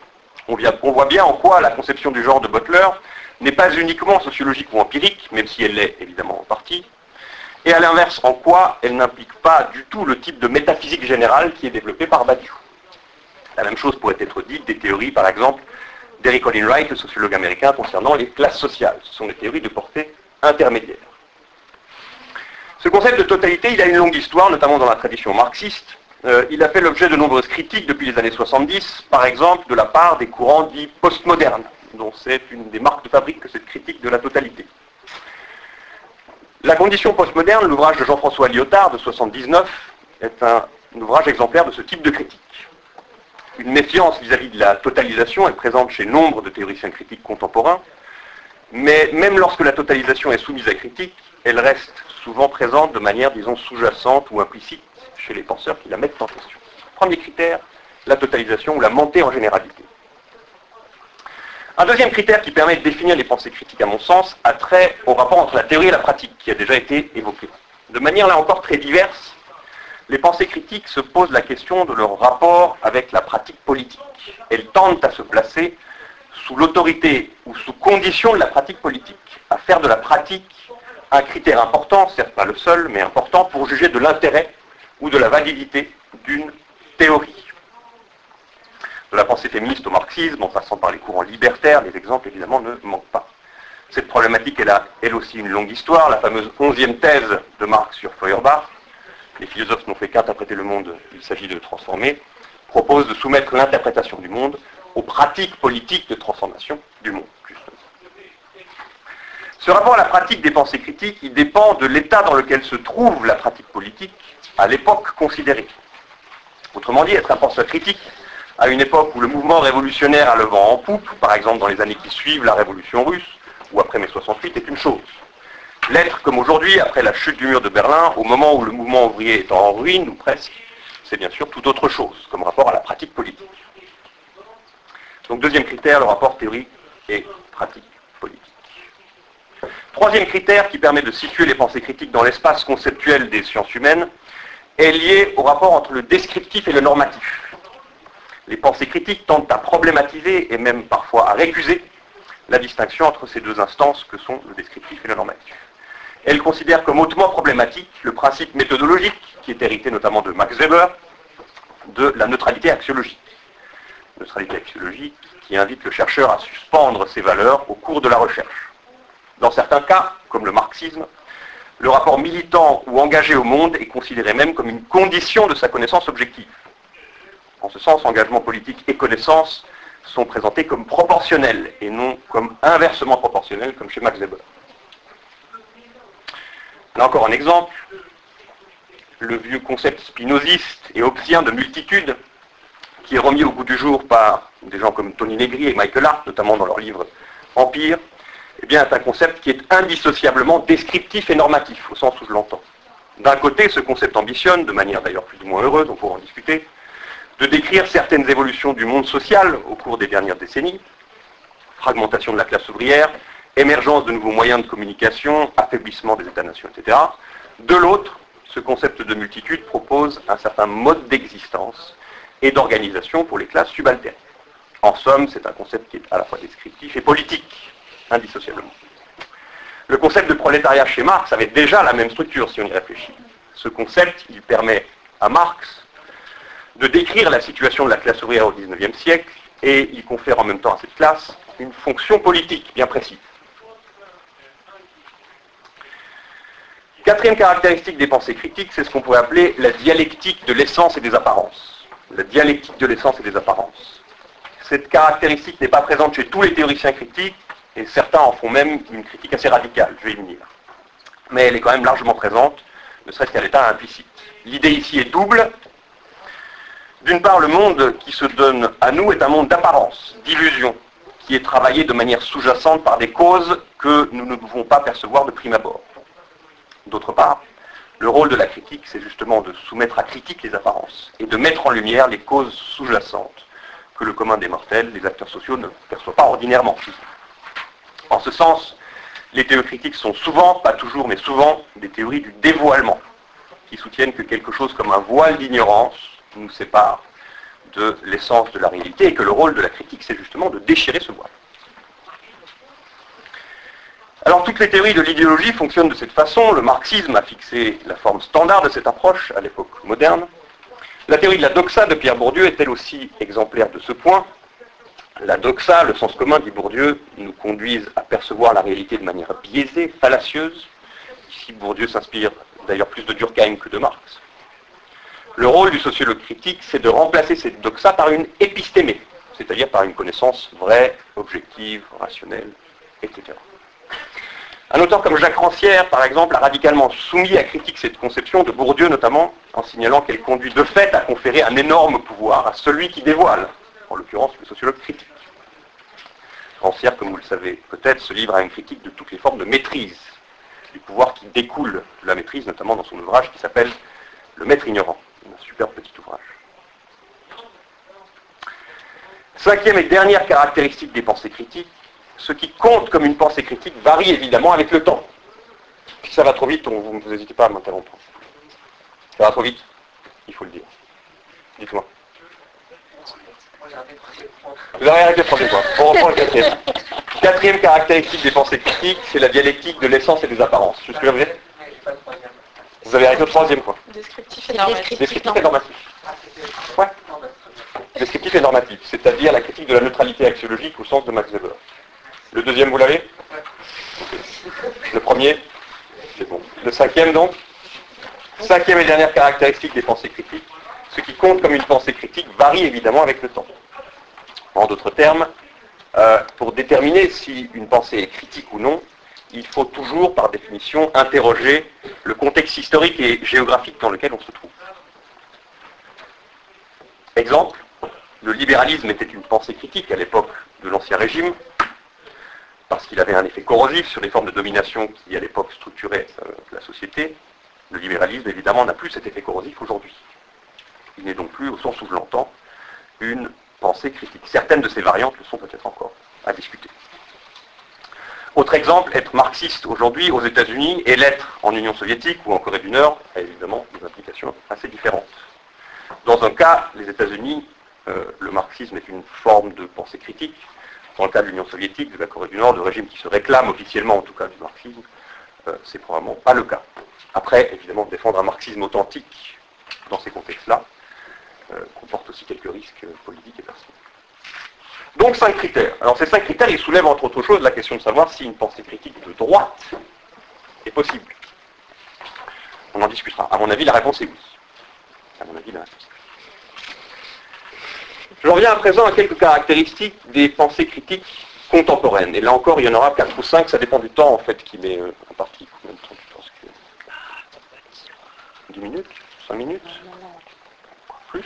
On, vient, on voit bien en quoi la conception du genre de Butler n'est pas uniquement sociologique ou empirique, même si elle l'est évidemment en partie, et à l'inverse, en quoi elle n'implique pas du tout le type de métaphysique générale qui est développé par Badiou. La même chose pourrait être dite des théories, par exemple, d'Eric Olin Wright, le sociologue américain, concernant les classes sociales. Ce sont des théories de portée intermédiaire. Ce concept de totalité, il a une longue histoire, notamment dans la tradition marxiste. Euh, il a fait l'objet de nombreuses critiques depuis les années soixante-dix, par exemple de la part des courants dits postmodernes, dont c'est une des marques de fabrique que cette critique de la totalité. La condition postmoderne, l'ouvrage de Jean-François Lyotard de soixante-dix-neuf, est un ouvrage exemplaire de ce type de critique. Une méfiance vis-à-vis de la totalisation est présente chez nombre de théoriciens critiques contemporains, mais même lorsque la totalisation est soumise à critique, elle reste souvent présente de manière, disons, sous-jacente ou implicite chez les penseurs qui la mettent en question. Premier critère, la totalisation ou la montée en généralité. Un deuxième critère qui permet de définir les pensées critiques, à mon sens, a trait au rapport entre la théorie et la pratique, qui a déjà été évoqué. De manière là encore très diverse, les pensées critiques se posent la question de leur rapport avec la pratique politique. Elles tendent à se placer sous l'autorité ou sous condition de la pratique politique, à faire de la pratique un critère important, certes pas le seul, mais important pour juger de l'intérêt ou de la validité d'une théorie. De la pensée féministe au marxisme, en passant par les courants libertaires, les exemples évidemment ne manquent pas. Cette problématique, elle a elle aussi une longue histoire, la fameuse onzième thèse de Marx sur Feuerbach, les philosophes n'ont fait qu'interpréter le monde, il s'agit de le transformer, propose de soumettre l'interprétation du monde aux pratiques politiques de transformation du monde, justement. Ce rapport à la pratique des pensées critiques, il dépend de l'état dans lequel se trouve la pratique politique à l'époque considérée. Autrement dit, être un penseur critique à une époque où le mouvement révolutionnaire a le vent en poupe, par exemple dans les années qui suivent la révolution russe, ou après mai soixante-huit, est une chose. L'être comme aujourd'hui, après la chute du mur de Berlin, au moment où le mouvement ouvrier est en ruine, ou presque, c'est bien sûr tout autre chose, comme rapport à la pratique politique. Donc deuxième critère, le rapport théorie et pratique politique. Troisième critère qui permet de situer les pensées critiques dans l'espace conceptuel des sciences humaines est lié au rapport entre le descriptif et le normatif. Les pensées critiques tentent à problématiser et même parfois à récuser la distinction entre ces deux instances que sont le descriptif et le normatif. Elles considèrent comme hautement problématique le principe méthodologique, qui est hérité notamment de Max Weber, de la neutralité axiologique. Neutralité axiologique qui invite le chercheur à suspendre ses valeurs au cours de la recherche. Dans certains cas, comme le marxisme, le rapport militant ou engagé au monde est considéré même comme une condition de sa connaissance objective. En ce sens, engagement politique et connaissance sont présentés comme proportionnels et non comme inversement proportionnels, comme chez Max Weber. Là encore un exemple, le vieux concept spinoziste et hobbesien de multitude, qui est remis au goût du jour par des gens comme Tony Negri et Michael Hart, notamment dans leur livre Empire, eh bien, est un concept qui est indissociablement descriptif et normatif, au sens où je l'entends. D'un côté, ce concept ambitionne, de manière d'ailleurs plus ou moins heureuse, on pourra en discuter, de décrire certaines évolutions du monde social au cours des dernières décennies, fragmentation de la classe ouvrière, émergence de nouveaux moyens de communication, affaiblissement des États-nations, et cetera. De l'autre, ce concept de multitude propose un certain mode d'existence et d'organisation pour les classes subalternes. En somme, c'est un concept qui est à la fois descriptif et politique, indissociablement. Le concept de prolétariat chez Marx avait déjà la même structure, si on y réfléchit. Ce concept, il permet à Marx de décrire la situation de la classe ouvrière au dix-neuvième siècle, et il confère en même temps à cette classe une fonction politique bien précise. Quatrième caractéristique des pensées critiques, c'est ce qu'on pourrait appeler la dialectique de l'essence et des apparences. La dialectique de l'essence et des apparences. Cette caractéristique n'est pas présente chez tous les théoriciens critiques, et certains en font même une critique assez radicale, je vais y venir. Mais elle est quand même largement présente, ne serait-ce qu'à l'état implicite. L'idée ici est double. D'une part, le monde qui se donne à nous est un monde d'apparence, d'illusion, qui est travaillé de manière sous-jacente par des causes que nous ne pouvons pas percevoir de prime abord. D'autre part, le rôle de la critique, c'est justement de soumettre à critique les apparences et de mettre en lumière les causes sous-jacentes que le commun des mortels, les acteurs sociaux, ne perçoivent pas ordinairement. En ce sens, les théories critiques sont souvent, pas toujours, mais souvent, des théories du dévoilement, qui soutiennent que quelque chose comme un voile d'ignorance nous sépare de l'essence de la réalité et que le rôle de la critique, c'est justement de déchirer ce voile. Alors toutes les théories de l'idéologie fonctionnent de cette façon. Le marxisme a fixé la forme standard de cette approche à l'époque moderne. La théorie de la doxa de Pierre Bourdieu est elle aussi exemplaire de ce point. La doxa, le sens commun, dit Bourdieu, nous conduisent à percevoir la réalité de manière biaisée, fallacieuse. Ici, Bourdieu s'inspire d'ailleurs plus de Durkheim que de Marx. Le rôle du sociologue critique, c'est de remplacer cette doxa par une épistémée, c'est-à-dire par une connaissance vraie, objective, rationnelle, et cetera. Un auteur comme Jacques Rancière, par exemple, a radicalement soumis à critique cette conception de Bourdieu, notamment en signalant qu'elle conduit de fait à conférer un énorme pouvoir à celui qui dévoile, en l'occurrence le sociologue critique. Rancière, comme vous le savez peut-être, se livre à une critique de toutes les formes de maîtrise, du pouvoir qui découle de la maîtrise, notamment dans son ouvrage qui s'appelle « Le maître ignorant », un superbe petit ouvrage. Cinquième et dernière caractéristique des pensées critiques, ce qui compte comme une pensée critique varie évidemment avec le temps. Si ça va trop vite, on, vous n'hésitez pas à m'interrompre. Ça va trop vite, il faut le dire. Dites-moi. Vous avez arrêté le troisième point. On reprend le quatrième. Quatrième caractéristique des pensées critiques, c'est la dialectique de l'essence et des apparences. Jusque-là, vous êtes ? Vous avez arrêté le troisième point. Descriptif et normatif. Descriptif et normatif. Ouais. Descriptif et normatif, c'est-à-dire la critique de la neutralité axiologique au sens de Max Weber. Le deuxième, vous l'avez ? Le premier ? C'est bon. Le cinquième, donc ? Cinquième et dernière caractéristique des pensées critiques, ce qui compte comme une pensée critique varie évidemment avec le temps. En d'autres termes, euh, pour déterminer si une pensée est critique ou non, il faut toujours, par définition, interroger le contexte historique et géographique dans lequel on se trouve. Exemple, le libéralisme était une pensée critique à l'époque de l'Ancien Régime, parce qu'il avait un effet corrosif sur les formes de domination qui, à l'époque, structuraient euh, la société. Le libéralisme, évidemment, n'a plus cet effet corrosif aujourd'hui. Il n'est donc plus, au sens où je l'entends, une pensée critique. Certaines de ces variantes le sont peut-être encore à discuter. Autre exemple, être marxiste aujourd'hui aux États-Unis et l'être en Union soviétique ou en Corée du Nord a évidemment des implications assez différentes. Dans un cas, les États-Unis, euh, le marxisme est une forme de pensée critique. Dans le cas de l'Union soviétique, de la Corée du Nord, de régime qui se réclame officiellement en tout cas du marxisme, euh, c'est probablement pas le cas. Après, évidemment, défendre un marxisme authentique dans ces contextes-là euh, comporte aussi quelques risques euh, politiques et personnels. Donc cinq critères. Alors ces cinq critères, ils soulèvent entre autres choses la question de savoir si une pensée critique de droite est possible. On en discutera. À mon avis, la réponse est oui. À mon avis, la réponse est oui. Je reviens à présent à quelques caractéristiques des pensées critiques contemporaines. Et là encore, il y en aura quatre ou cinq, ça dépend du temps en fait qui met euh, en partie. Combien de temps tu penses que... dix minutes cinq minutes Plus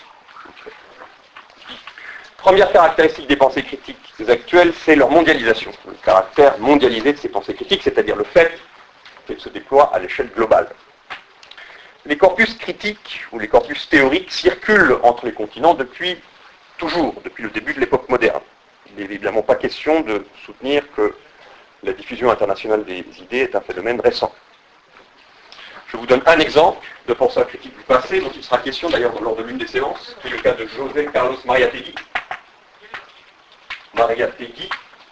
Première caractéristique des pensées critiques actuelles, c'est leur mondialisation. Le caractère mondialisé de ces pensées critiques, c'est-à-dire le fait qu'elles se déploient à l'échelle globale. Les corpus critiques ou les corpus théoriques circulent entre les continents depuis toujours, depuis le début de l'époque moderne. Il n'est évidemment pas question de soutenir que la diffusion internationale des idées est un phénomène récent. Je vous donne un exemple de pensée critique du passé, dont il sera question d'ailleurs lors de l'une des séances, qui est le cas de José Carlos Mariátegui. Mariátegui,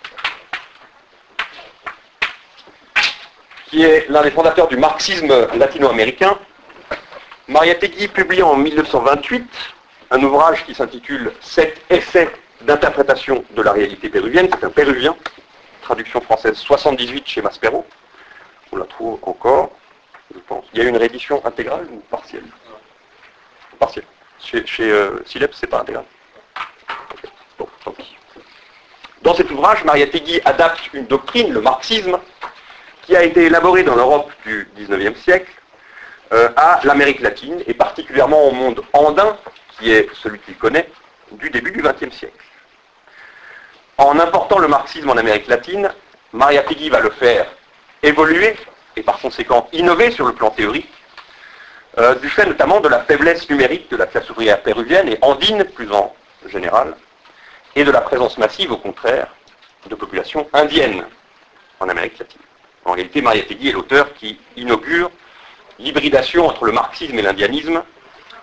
qui est l'un des fondateurs du marxisme latino-américain. Mariátegui publie en mille neuf cent vingt-huit un ouvrage qui s'intitule « Sept essais d'interprétation de la réalité péruvienne ». C'est un péruvien, traduction française soixante-dix-huit chez Maspero. On la trouve encore, je pense. Il y a une réédition intégrale ou partielle ? Partielle. Chez, chez euh, Sileps, c'est pas intégral. Okay. Bon, tant pis. Dans cet ouvrage, Mariátegui adapte une doctrine, le marxisme, qui a été élaborée dans l'Europe du dix-neuvième siècle, euh, à l'Amérique latine, et particulièrement au monde andin, qui est celui qu'il connaît, du début du vingtième siècle. En important le marxisme en Amérique latine, Mariátegui va le faire évoluer, et par conséquent innover sur le plan théorique, euh, du fait notamment de la faiblesse numérique de la classe ouvrière péruvienne et andine plus en général, et de la présence massive, au contraire, de populations indiennes en Amérique latine. En réalité, Mariátegui est l'auteur qui inaugure l'hybridation entre le marxisme et l'indianisme,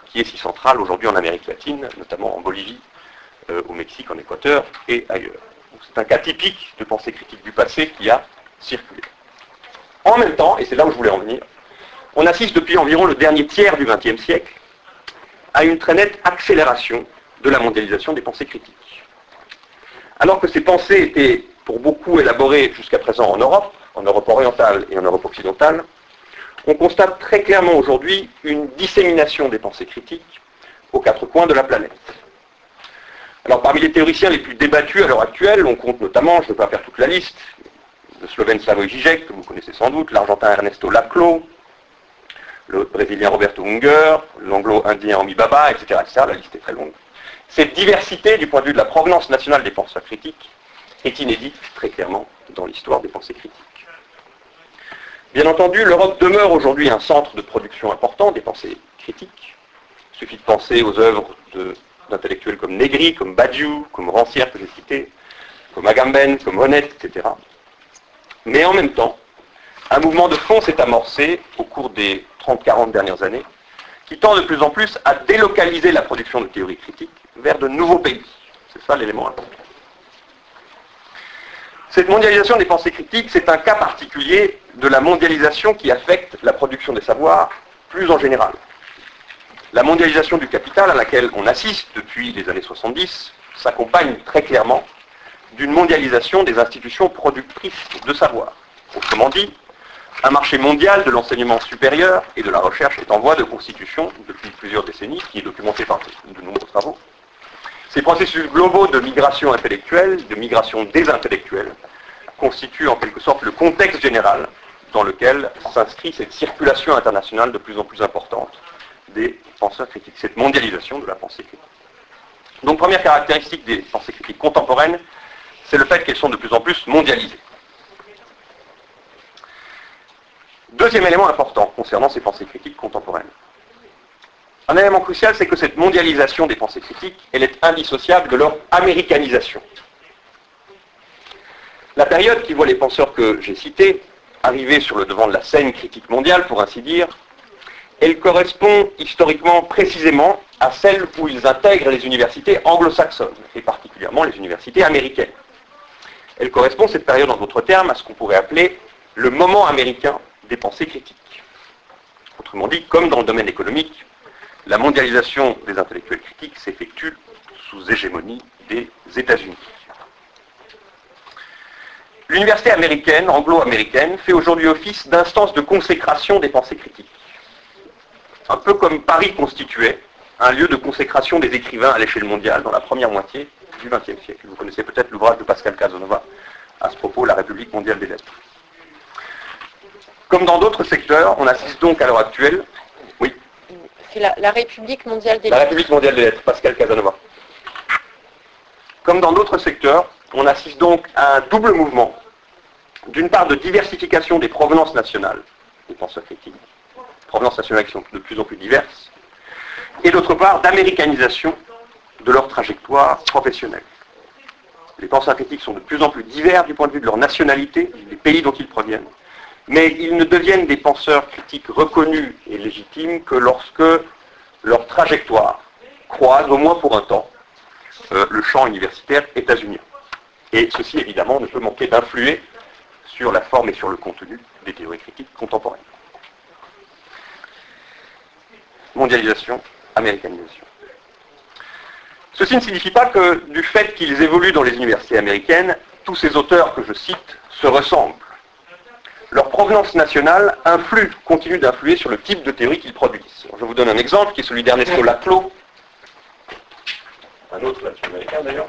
qui est si centrale aujourd'hui en Amérique latine, notamment en Bolivie, euh, au Mexique, en Équateur et ailleurs. C'est un cas typique de pensée critique du passé qui a circulé. En même temps, et c'est là où je voulais en venir, on assiste depuis environ le dernier tiers du vingtième siècle à une très nette accélération de la mondialisation des pensées critiques. Alors que ces pensées étaient pour beaucoup élaborées jusqu'à présent en Europe, en Europe orientale et en Europe occidentale, on constate très clairement aujourd'hui une dissémination des pensées critiques aux quatre coins de la planète. Alors parmi les théoriciens les plus débattus à l'heure actuelle, on compte notamment, je ne vais pas faire toute la liste, le Slovène Slavoj Žižek, que vous connaissez sans doute, l'Argentin Ernesto Laclau, le Brésilien Roberto Unger, l'Anglo-Indien Homi Bhabha, et cetera, et cetera. La liste est très longue. Cette diversité, du point de vue de la provenance nationale des penseurs critiques, est inédite très clairement dans l'histoire des pensées critiques. Bien entendu, l'Europe demeure aujourd'hui un centre de production important des pensées critiques. Il suffit de penser aux œuvres de d'intellectuels comme Negri, comme Badiou, comme Rancière que j'ai cité, comme Agamben, comme Honnête, et cetera. Mais en même temps, un mouvement de fond s'est amorcé au cours des trente quarante dernières années, qui tend de plus en plus à délocaliser la production de théories critiques vers de nouveaux pays. C'est ça l'élément important. Cette mondialisation des pensées critiques, c'est un cas particulier de la mondialisation qui affecte la production des savoirs plus en général. La mondialisation du capital à laquelle on assiste depuis les années soixante-dix s'accompagne très clairement d'une mondialisation des institutions productrices de savoir. Autrement dit, un marché mondial de l'enseignement supérieur et de la recherche est en voie de constitution depuis plusieurs décennies, qui est documenté par de nombreux travaux. Ces processus globaux de migration intellectuelle, de migration des intellectuels, constituent en quelque sorte le contexte général dans lequel s'inscrit cette circulation internationale de plus en plus importante des penseurs critiques, cette mondialisation de la pensée critique. Donc première caractéristique des pensées critiques contemporaines, c'est le fait qu'elles sont de plus en plus mondialisées. Deuxième élément important concernant ces pensées critiques contemporaines. Un élément crucial, c'est que cette mondialisation des pensées critiques, elle est indissociable de leur américanisation. La période qui voit les penseurs que j'ai cités arriver sur le devant de la scène critique mondiale, pour ainsi dire, elle correspond historiquement précisément à celle où ils intègrent les universités anglo-saxonnes, et particulièrement les universités américaines. Elle correspond, cette période en d'autres termes, à ce qu'on pourrait appeler le moment américain des pensées critiques. Autrement dit, comme dans le domaine économique, la mondialisation des intellectuels critiques s'effectue sous hégémonie des États-Unis. L'université américaine, anglo-américaine, fait aujourd'hui office d'instance de consécration des pensées critiques. Un peu comme Paris constituait un lieu de consécration des écrivains à l'échelle mondiale dans la première moitié du vingtième siècle. Vous connaissez peut-être l'ouvrage de Pascal Casanova à ce propos, La République mondiale des lettres. Comme dans d'autres secteurs, on assiste donc à l'heure actuelle... Oui. C'est la, la République mondiale des La lettres. République mondiale des lettres, Pascal Casanova. Comme dans d'autres secteurs, on assiste donc à un double mouvement, d'une part de diversification des provenances nationales des penseurs critiques, provenances nationales qui sont de plus en plus diverses, et d'autre part d'américanisation de leur trajectoire professionnelle. Les penseurs critiques sont de plus en plus divers du point de vue de leur nationalité, des pays dont ils proviennent, mais ils ne deviennent des penseurs critiques reconnus et légitimes que lorsque leur trajectoire croise, au moins pour un temps, euh, le champ universitaire états-unien. Et ceci, évidemment, ne peut manquer d'influer sur la forme et sur le contenu des théories critiques contemporaines. Mondialisation, américanisation. Ceci ne signifie pas que, du fait qu'ils évoluent dans les universités américaines, tous ces auteurs que je cite se ressemblent. Leur provenance nationale influe, continue d'influer sur le type de théorie qu'ils produisent. Je vous donne un exemple qui est celui d'Ernesto Laclau, un autre là-dessus américain d'ailleurs,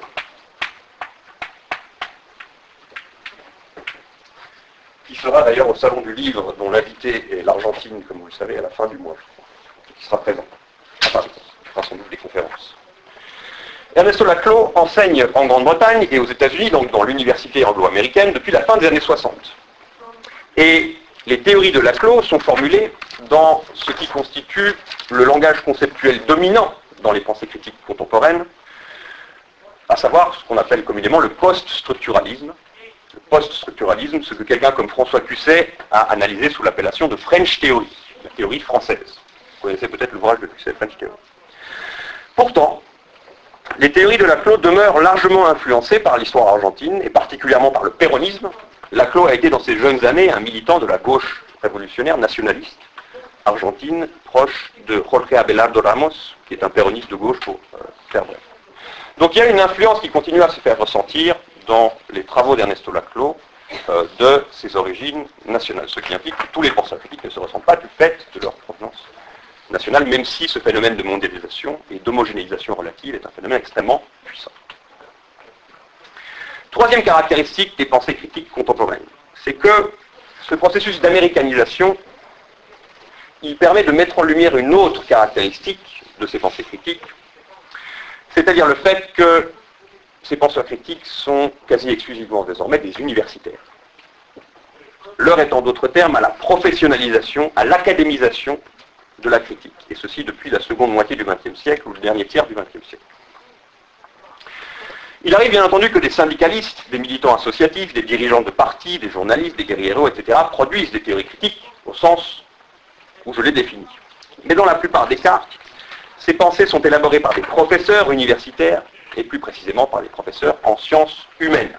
qui sera d'ailleurs au Salon du Livre, dont l'invité est l'Argentine, comme vous le savez, à la fin du mois, qui sera présent. Enfin, il fera sans doute des conférences. Ernesto Laclau enseigne en Grande-Bretagne et aux États-Unis, donc dans l'université anglo-américaine, depuis la fin des années soixante. Et les théories de Laclau sont formulées dans ce qui constitue le langage conceptuel dominant dans les pensées critiques contemporaines, à savoir ce qu'on appelle communément le post-structuralisme. Le post-structuralisme, ce que quelqu'un comme François Cusset a analysé sous l'appellation de French Theory, la théorie française. Vous connaissez peut-être l'ouvrage de Cusset, French Theory. Pourtant, les théories de Laclau demeurent largement influencées par l'histoire argentine, et particulièrement par le péronisme. Laclau a été dans ses jeunes années un militant de la gauche révolutionnaire nationaliste argentine, proche de Jorge Abelardo Ramos, qui est un péroniste de gauche pour euh, faire bref. Donc il y a une influence qui continue à se faire ressentir dans les travaux d'Ernesto Laclau euh, de ses origines nationales, ce qui implique que tous les penseurs critiques ne se ressentent pas du fait de leur provenance nationale, même si ce phénomène de mondialisation et d'homogénéisation relative est un phénomène extrêmement puissant. Troisième caractéristique des pensées critiques contemporaines, c'est que ce processus d'américanisation, il permet de mettre en lumière une autre caractéristique de ces pensées critiques, c'est-à-dire le fait que ces penseurs critiques sont quasi exclusivement désormais des universitaires. L'heure est en d'autres termes à la professionnalisation, à l'académisation de la critique, et ceci depuis la seconde moitié du vingtième siècle ou le dernier tiers du vingtième siècle. Il arrive bien entendu que des syndicalistes, des militants associatifs, des dirigeants de partis, des journalistes, des guerrieros, et cetera produisent des théories critiques au sens où je l'ai défini. Mais dans la plupart des cas, ces pensées sont élaborées par des professeurs universitaires, et plus précisément par les professeurs en sciences humaines.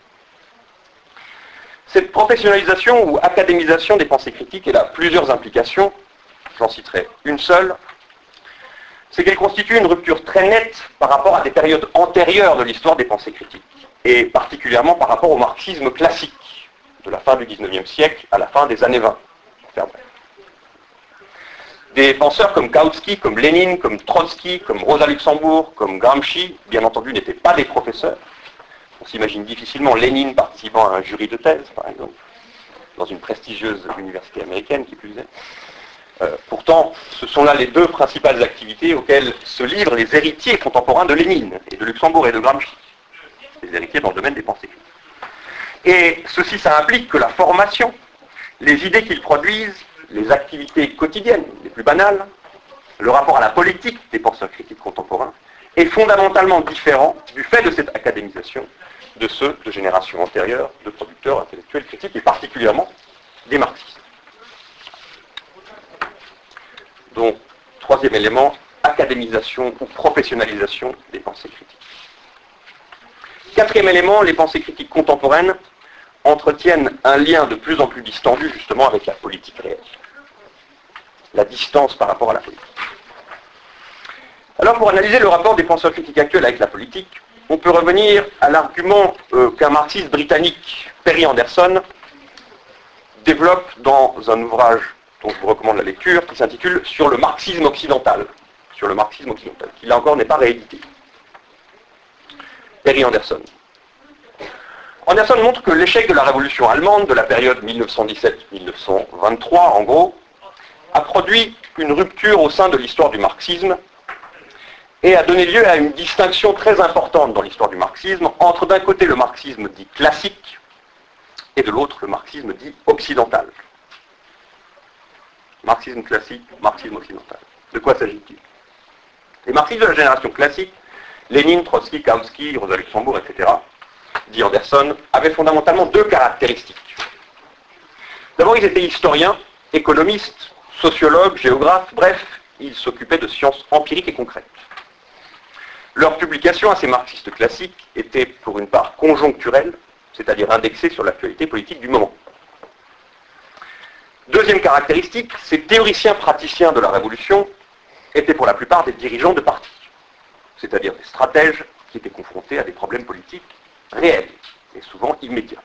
Cette professionnalisation ou académisation des pensées critiques, elle a plusieurs implications. J'en citerai une seule. C'est qu'elle constitue une rupture très nette par rapport à des périodes antérieures de l'histoire des pensées critiques, et particulièrement par rapport au marxisme classique, de la fin du dix-neuvième siècle à la fin des années vingt. Pour faire bref. Des penseurs comme Kautsky, comme Lénine, comme Trotsky, comme Rosa Luxembourg, comme Gramsci, bien entendu, n'étaient pas des professeurs. On s'imagine difficilement Lénine participant à un jury de thèse, par exemple, dans une prestigieuse université américaine, qui plus est. Euh, pourtant, ce sont là les deux principales activités auxquelles se livrent les héritiers contemporains de Lénine, et de Luxembourg et de Gramsci. Les héritiers dans le domaine des pensées critiques. Et ceci, ça implique que la formation, les idées qu'ils produisent, les activités quotidiennes les plus banales, le rapport à la politique des penseurs critiques contemporains, est fondamentalement différent du fait de cette académisation de ceux de générations antérieures de producteurs intellectuels critiques, et particulièrement des marxistes. Donc, troisième élément, académisation ou professionnalisation des pensées critiques. Quatrième élément, les pensées critiques contemporaines entretiennent un lien de plus en plus distendu justement avec la politique réelle. La distance par rapport à la politique. Alors pour analyser le rapport des penseurs critiques actuels avec la politique, on peut revenir à l'argument euh, qu'un marxiste britannique, Perry Anderson, développe dans un ouvrage dont je vous recommande la lecture, qui s'intitule « Sur le marxisme occidental », sur le marxisme occidental, qui là encore n'est pas réédité. Perry Anderson. Anderson montre que l'échec de la révolution allemande de la période mille neuf cent dix-sept à mille neuf cent vingt-trois, en gros, a produit une rupture au sein de l'histoire du marxisme et a donné lieu à une distinction très importante dans l'histoire du marxisme entre d'un côté le marxisme dit classique et de l'autre le marxisme dit occidental. Marxisme classique, marxisme occidental. De quoi s'agit-il? Les marxistes de la génération classique, Lénine, Trotsky, Kautsky, Rosa Luxembourg, et cetera, dit Anderson, avaient fondamentalement deux caractéristiques. D'abord, ils étaient historiens, économistes, sociologues, géographes, bref, ils s'occupaient de sciences empiriques et concrètes. Leurs publications à ces marxistes classiques étaient pour une part conjoncturelles, c'est-à-dire indexées sur l'actualité politique du moment. Deuxième caractéristique, ces théoriciens praticiens de la Révolution étaient pour la plupart des dirigeants de partis, c'est-à-dire des stratèges qui étaient confrontés à des problèmes politiques réels et souvent immédiats.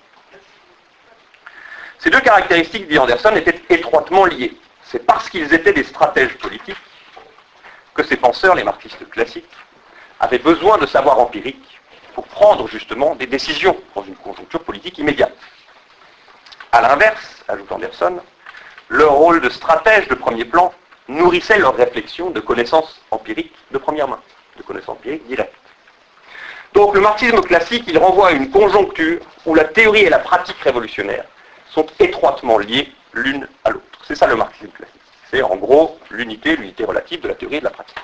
Ces deux caractéristiques, dit Anderson, étaient étroitement liées. C'est parce qu'ils étaient des stratèges politiques que ces penseurs, les marxistes classiques, avaient besoin de savoir empirique pour prendre justement des décisions dans une conjoncture politique immédiate. A l'inverse, ajoute Anderson, leur rôle de stratège de premier plan nourrissait leur réflexion de connaissances empiriques de première main, de connaissances empiriques directes. Donc le marxisme classique, il renvoie à une conjoncture où la théorie et la pratique révolutionnaire sont étroitement liées l'une à l'autre. C'est ça le marxisme classique. C'est en gros l'unité, l'unité relative de la théorie et de la pratique.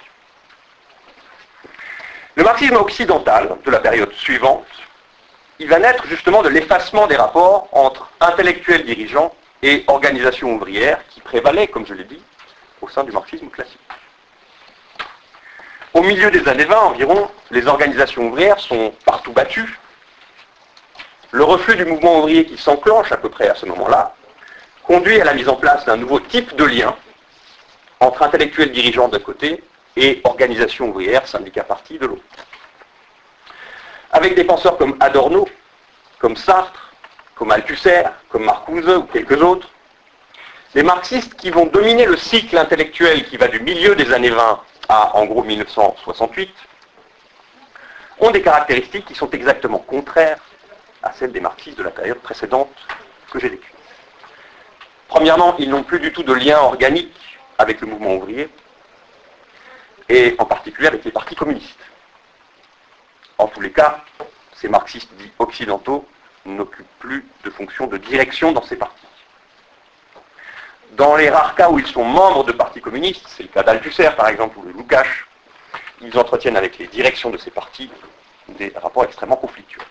Le marxisme occidental, de la période suivante, il va naître justement de l'effacement des rapports entre intellectuels dirigeants et organisations ouvrières qui prévalaient, comme je l'ai dit, au sein du marxisme classique. Au milieu des années vingt environ, les organisations ouvrières sont partout battues. Le reflux du mouvement ouvrier qui s'enclenche à peu près à ce moment-là conduit à la mise en place d'un nouveau type de lien entre intellectuels dirigeants d'un côté et organisations ouvrières, syndicats partis de l'autre. Avec des penseurs comme Adorno, comme Sartre, comme Althusser, comme Marcuse ou quelques autres, les marxistes qui vont dominer le cycle intellectuel qui va du milieu des années vingt à en gros mille neuf cent soixante-huit, ont des caractéristiques qui sont exactement contraires à celles des marxistes de la période précédente que j'ai décrite. Premièrement, ils n'ont plus du tout de lien organique avec le mouvement ouvrier, et en particulier avec les partis communistes. En tous les cas, ces marxistes dits occidentaux n'occupent plus de fonction de direction dans ces partis. Dans les rares cas où ils sont membres de partis communistes, c'est le cas d'Althusser par exemple, ou de Lukács, ils entretiennent avec les directions de ces partis des rapports extrêmement conflictuels.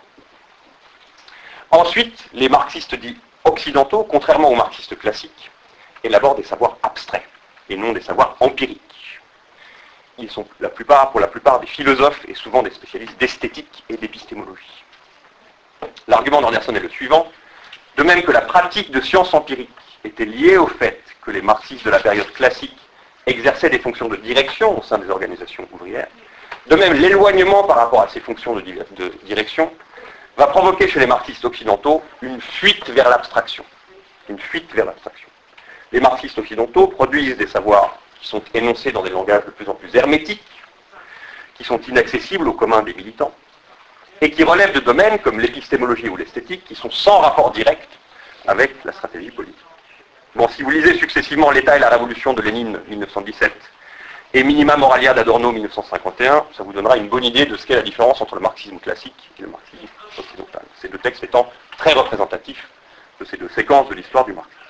Ensuite, les marxistes dits occidentaux, contrairement aux marxistes classiques, élaborent des savoirs abstraits et non des savoirs empiriques. Ils sont la plupart, pour la plupart des philosophes et souvent des spécialistes d'esthétique et d'épistémologie. L'argument d'Anderson est le suivant. De même que la pratique de sciences empiriques était liée au fait que les marxistes de la période classique exerçaient des fonctions de direction au sein des organisations ouvrières, de même l'éloignement par rapport à ces fonctions de, di- de direction va provoquer chez les marxistes occidentaux une fuite vers l'abstraction. Une fuite vers l'abstraction. Les marxistes occidentaux produisent des savoirs qui sont énoncés dans des langages de plus en plus hermétiques, qui sont inaccessibles au commun des militants, et qui relèvent de domaines comme l'épistémologie ou l'esthétique, qui sont sans rapport direct avec la stratégie politique. Bon, si vous lisez successivement L'État et la Révolution de Lénine, mille neuf cent dix-sept, et Minima Moralia d'Adorno, mille neuf cent cinquante et un, ça vous donnera une bonne idée de ce qu'est la différence entre le marxisme classique et le marxisme occidental. Ces deux textes étant très représentatifs de ces deux séquences de l'histoire du marxisme.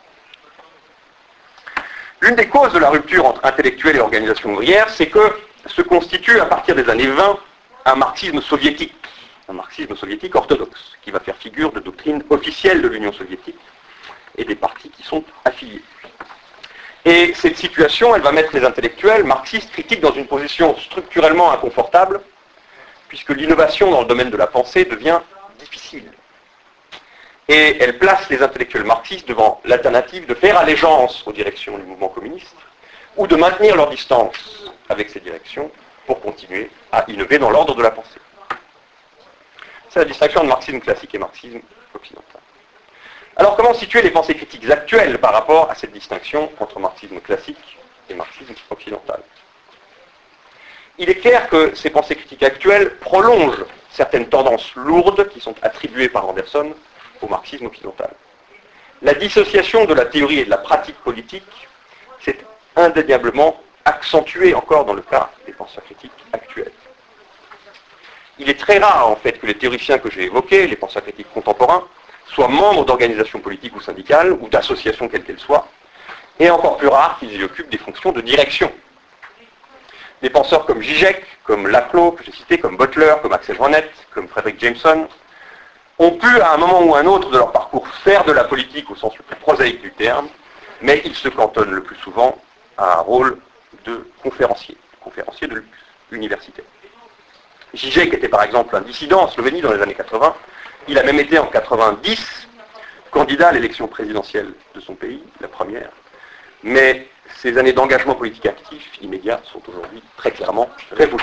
L'une des causes de la rupture entre intellectuels et organisations ouvrières, c'est que se constitue à partir des années vingt un marxisme soviétique, un marxisme soviétique orthodoxe, qui va faire figure de doctrine officielle de l'Union soviétique et des partis qui sont affiliés. Et cette situation, elle va mettre les intellectuels marxistes critiques dans une position structurellement inconfortable, puisque l'innovation dans le domaine de la pensée devient difficile. Et elle place les intellectuels marxistes devant l'alternative de faire allégeance aux directions du mouvement communiste, ou de maintenir leur distance avec ces directions pour continuer à innover dans l'ordre de la pensée. C'est la distinction entre marxisme classique et marxisme occidental. Alors comment situer les pensées critiques actuelles par rapport à cette distinction entre marxisme classique et marxisme occidental? Il est clair que ces pensées critiques actuelles prolongent certaines tendances lourdes qui sont attribuées par Anderson au marxisme occidental. La dissociation de la théorie et de la pratique politique s'est indéniablement accentuée encore dans le cas des penseurs critiques actuels. Il est très rare en fait que les théoriciens que j'ai évoqués, les penseurs critiques contemporains, soient membres d'organisations politiques ou syndicales ou d'associations quelles qu'elles soient, et encore plus rare qu'ils y occupent des fonctions de direction. Des penseurs comme Zizek, comme Laclau, que j'ai cité, comme Butler, comme Axel Honneth, comme Frederick Jameson, ont pu à un moment ou un autre de leur parcours faire de la politique au sens le plus prosaïque du terme, mais ils se cantonnent le plus souvent à un rôle de conférencier, conférencier de luxe universitaire. Zizek était par exemple un dissident en Slovénie dans les années quatre-vingts. Il a même été en quatre-vingt-dix candidat à l'élection présidentielle de son pays, la première. Mais ses années d'engagement politique actif immédiat sont aujourd'hui très clairement révolues.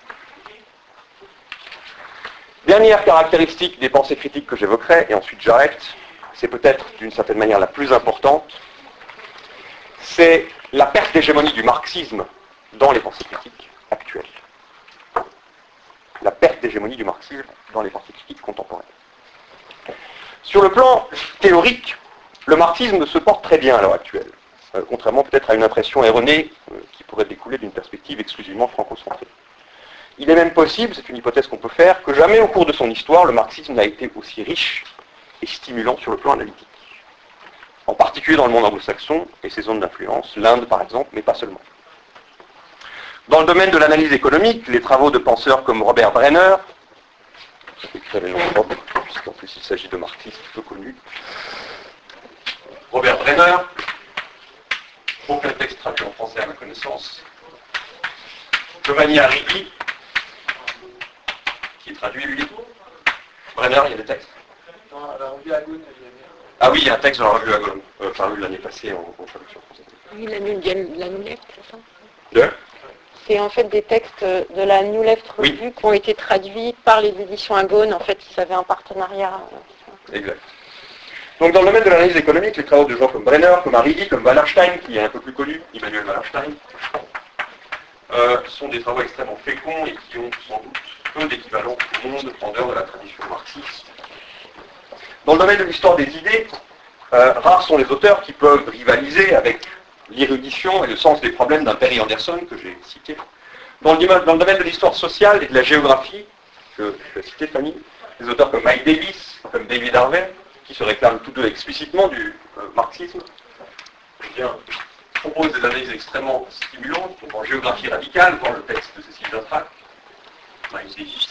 Dernière caractéristique des pensées critiques que j'évoquerai, et ensuite j'arrête, c'est peut-être d'une certaine manière la plus importante, c'est la perte d'hégémonie du marxisme dans les pensées critiques actuelles. La perte d'hégémonie du marxisme dans les pensées critiques contemporaines. Sur le plan théorique, le marxisme se porte très bien à l'heure actuelle, euh, contrairement peut-être à une impression erronée euh, qui pourrait découler d'une perspective exclusivement franco-centrée. Il est même possible, c'est une hypothèse qu'on peut faire, que jamais au cours de son histoire, le marxisme n'a été aussi riche et stimulant sur le plan analytique. En particulier dans le monde anglo-saxon et ses zones d'influence, l'Inde par exemple, mais pas seulement. Dans le domaine de l'analyse économique, les travaux de penseurs comme Robert Brenner, j'écrirai les noms propres, puisqu'en plus il s'agit de marxistes peu connus, Robert Brenner, aucun texte traduit en français à ma connaissance, Giovanni Arrighi, qui est traduit lui. Brenner, il y a des textes. Dans la revue Agoun, il y a bien. Ah oui, il y a un texte dans la revue Agoun, euh, paru l'année passée en, en traduction française. Oui, la, New- la New Left, c'est ça? De C'est en fait des textes de la New Left Revue Oui. qui ont été traduits par les éditions Agone. En fait, ils avaient un partenariat. Exact. Donc dans le domaine de l'analyse économique, les travaux de gens comme Brenner, comme Arrighi, comme Wallerstein, qui est un peu plus connu, Emmanuel Wallerstein, euh, sont des travaux extrêmement féconds et qui ont sans doute peu d'équivalent au monde en dehors de la tradition marxiste. Dans le domaine de l'histoire des idées, euh, rares sont les auteurs qui peuvent rivaliser avec l'érudition et le sens des problèmes d'un Perry Anderson, que j'ai cité. Dans le, dans le domaine de l'histoire sociale et de la géographie, que je vais citer Fanny, des auteurs comme Mike Davis, comme David Harvey, qui se réclament tous deux explicitement du euh, marxisme, eh bien, proposent des analyses extrêmement stimulantes, donc en géographie radicale, voir le texte de Cécile Zatrac, Mike Davis,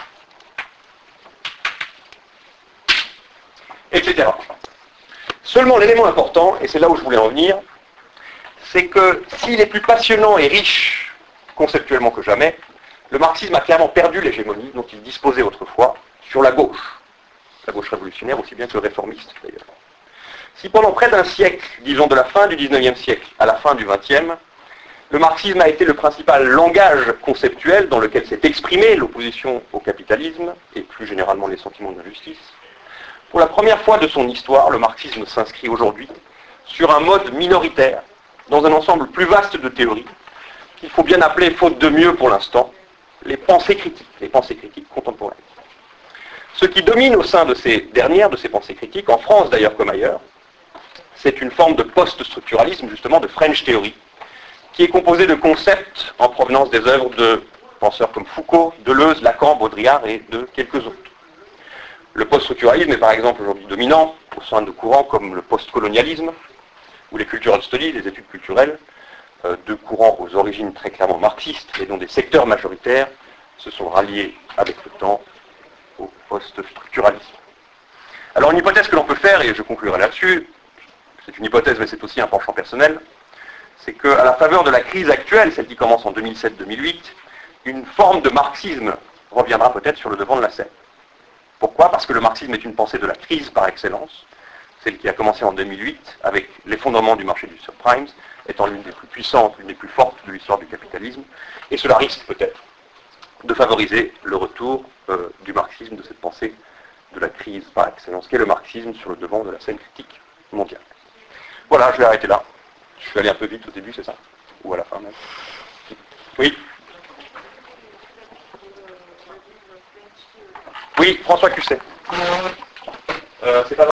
et cetera. Seulement l'élément important, et c'est là où je voulais en venir, c'est que s'il est plus passionnant et riche conceptuellement que jamais, le marxisme a clairement perdu l'hégémonie dont il disposait autrefois sur la gauche. La gauche révolutionnaire aussi bien que réformiste d'ailleurs. Si pendant près d'un siècle, disons de la fin du dix-neuvième siècle à la fin du vingtième, le marxisme a été le principal langage conceptuel dans lequel s'est exprimée l'opposition au capitalisme et plus généralement les sentiments d'injustice, pour la première fois de son histoire, le marxisme s'inscrit aujourd'hui sur un mode minoritaire, dans un ensemble plus vaste de théories, qu'il faut bien appeler, faute de mieux pour l'instant, les pensées critiques, les pensées critiques contemporaines. Ce qui domine au sein de ces dernières, de ces pensées critiques, en France d'ailleurs comme ailleurs, c'est une forme de post-structuralisme, justement de French Theory, qui est composée de concepts en provenance des œuvres de penseurs comme Foucault, Deleuze, Lacan, Baudrillard et de quelques autres. Le post-structuralisme est par exemple aujourd'hui dominant au sein de courants comme le post-colonialisme ou les cultural studies, les études culturelles, euh, deux courants aux origines très clairement marxistes et dont des secteurs majoritaires se sont ralliés avec le temps au post-structuralisme. Alors une hypothèse que l'on peut faire, et je conclurai là-dessus, c'est une hypothèse mais c'est aussi un penchant personnel, c'est qu'à la faveur de la crise actuelle, celle qui commence en deux mille sept deux mille huit, une forme de marxisme reviendra peut-être sur le devant de la scène. Pourquoi ? Parce que le marxisme est une pensée de la crise par excellence, celle qui a commencé en deux mille huit avec l'effondrement du marché du subprime, étant l'une des plus puissantes, l'une des plus fortes de l'histoire du capitalisme, et cela risque peut-être de favoriser le retour euh, du marxisme, de cette pensée de la crise par excellence, qu'est le marxisme sur le devant de la scène critique mondiale. Voilà, je vais arrêter là. Je suis allé un peu vite au début, c'est ça ? Ou à la fin même ? Oui ? Oui, François Cusset. Euh, c'est pas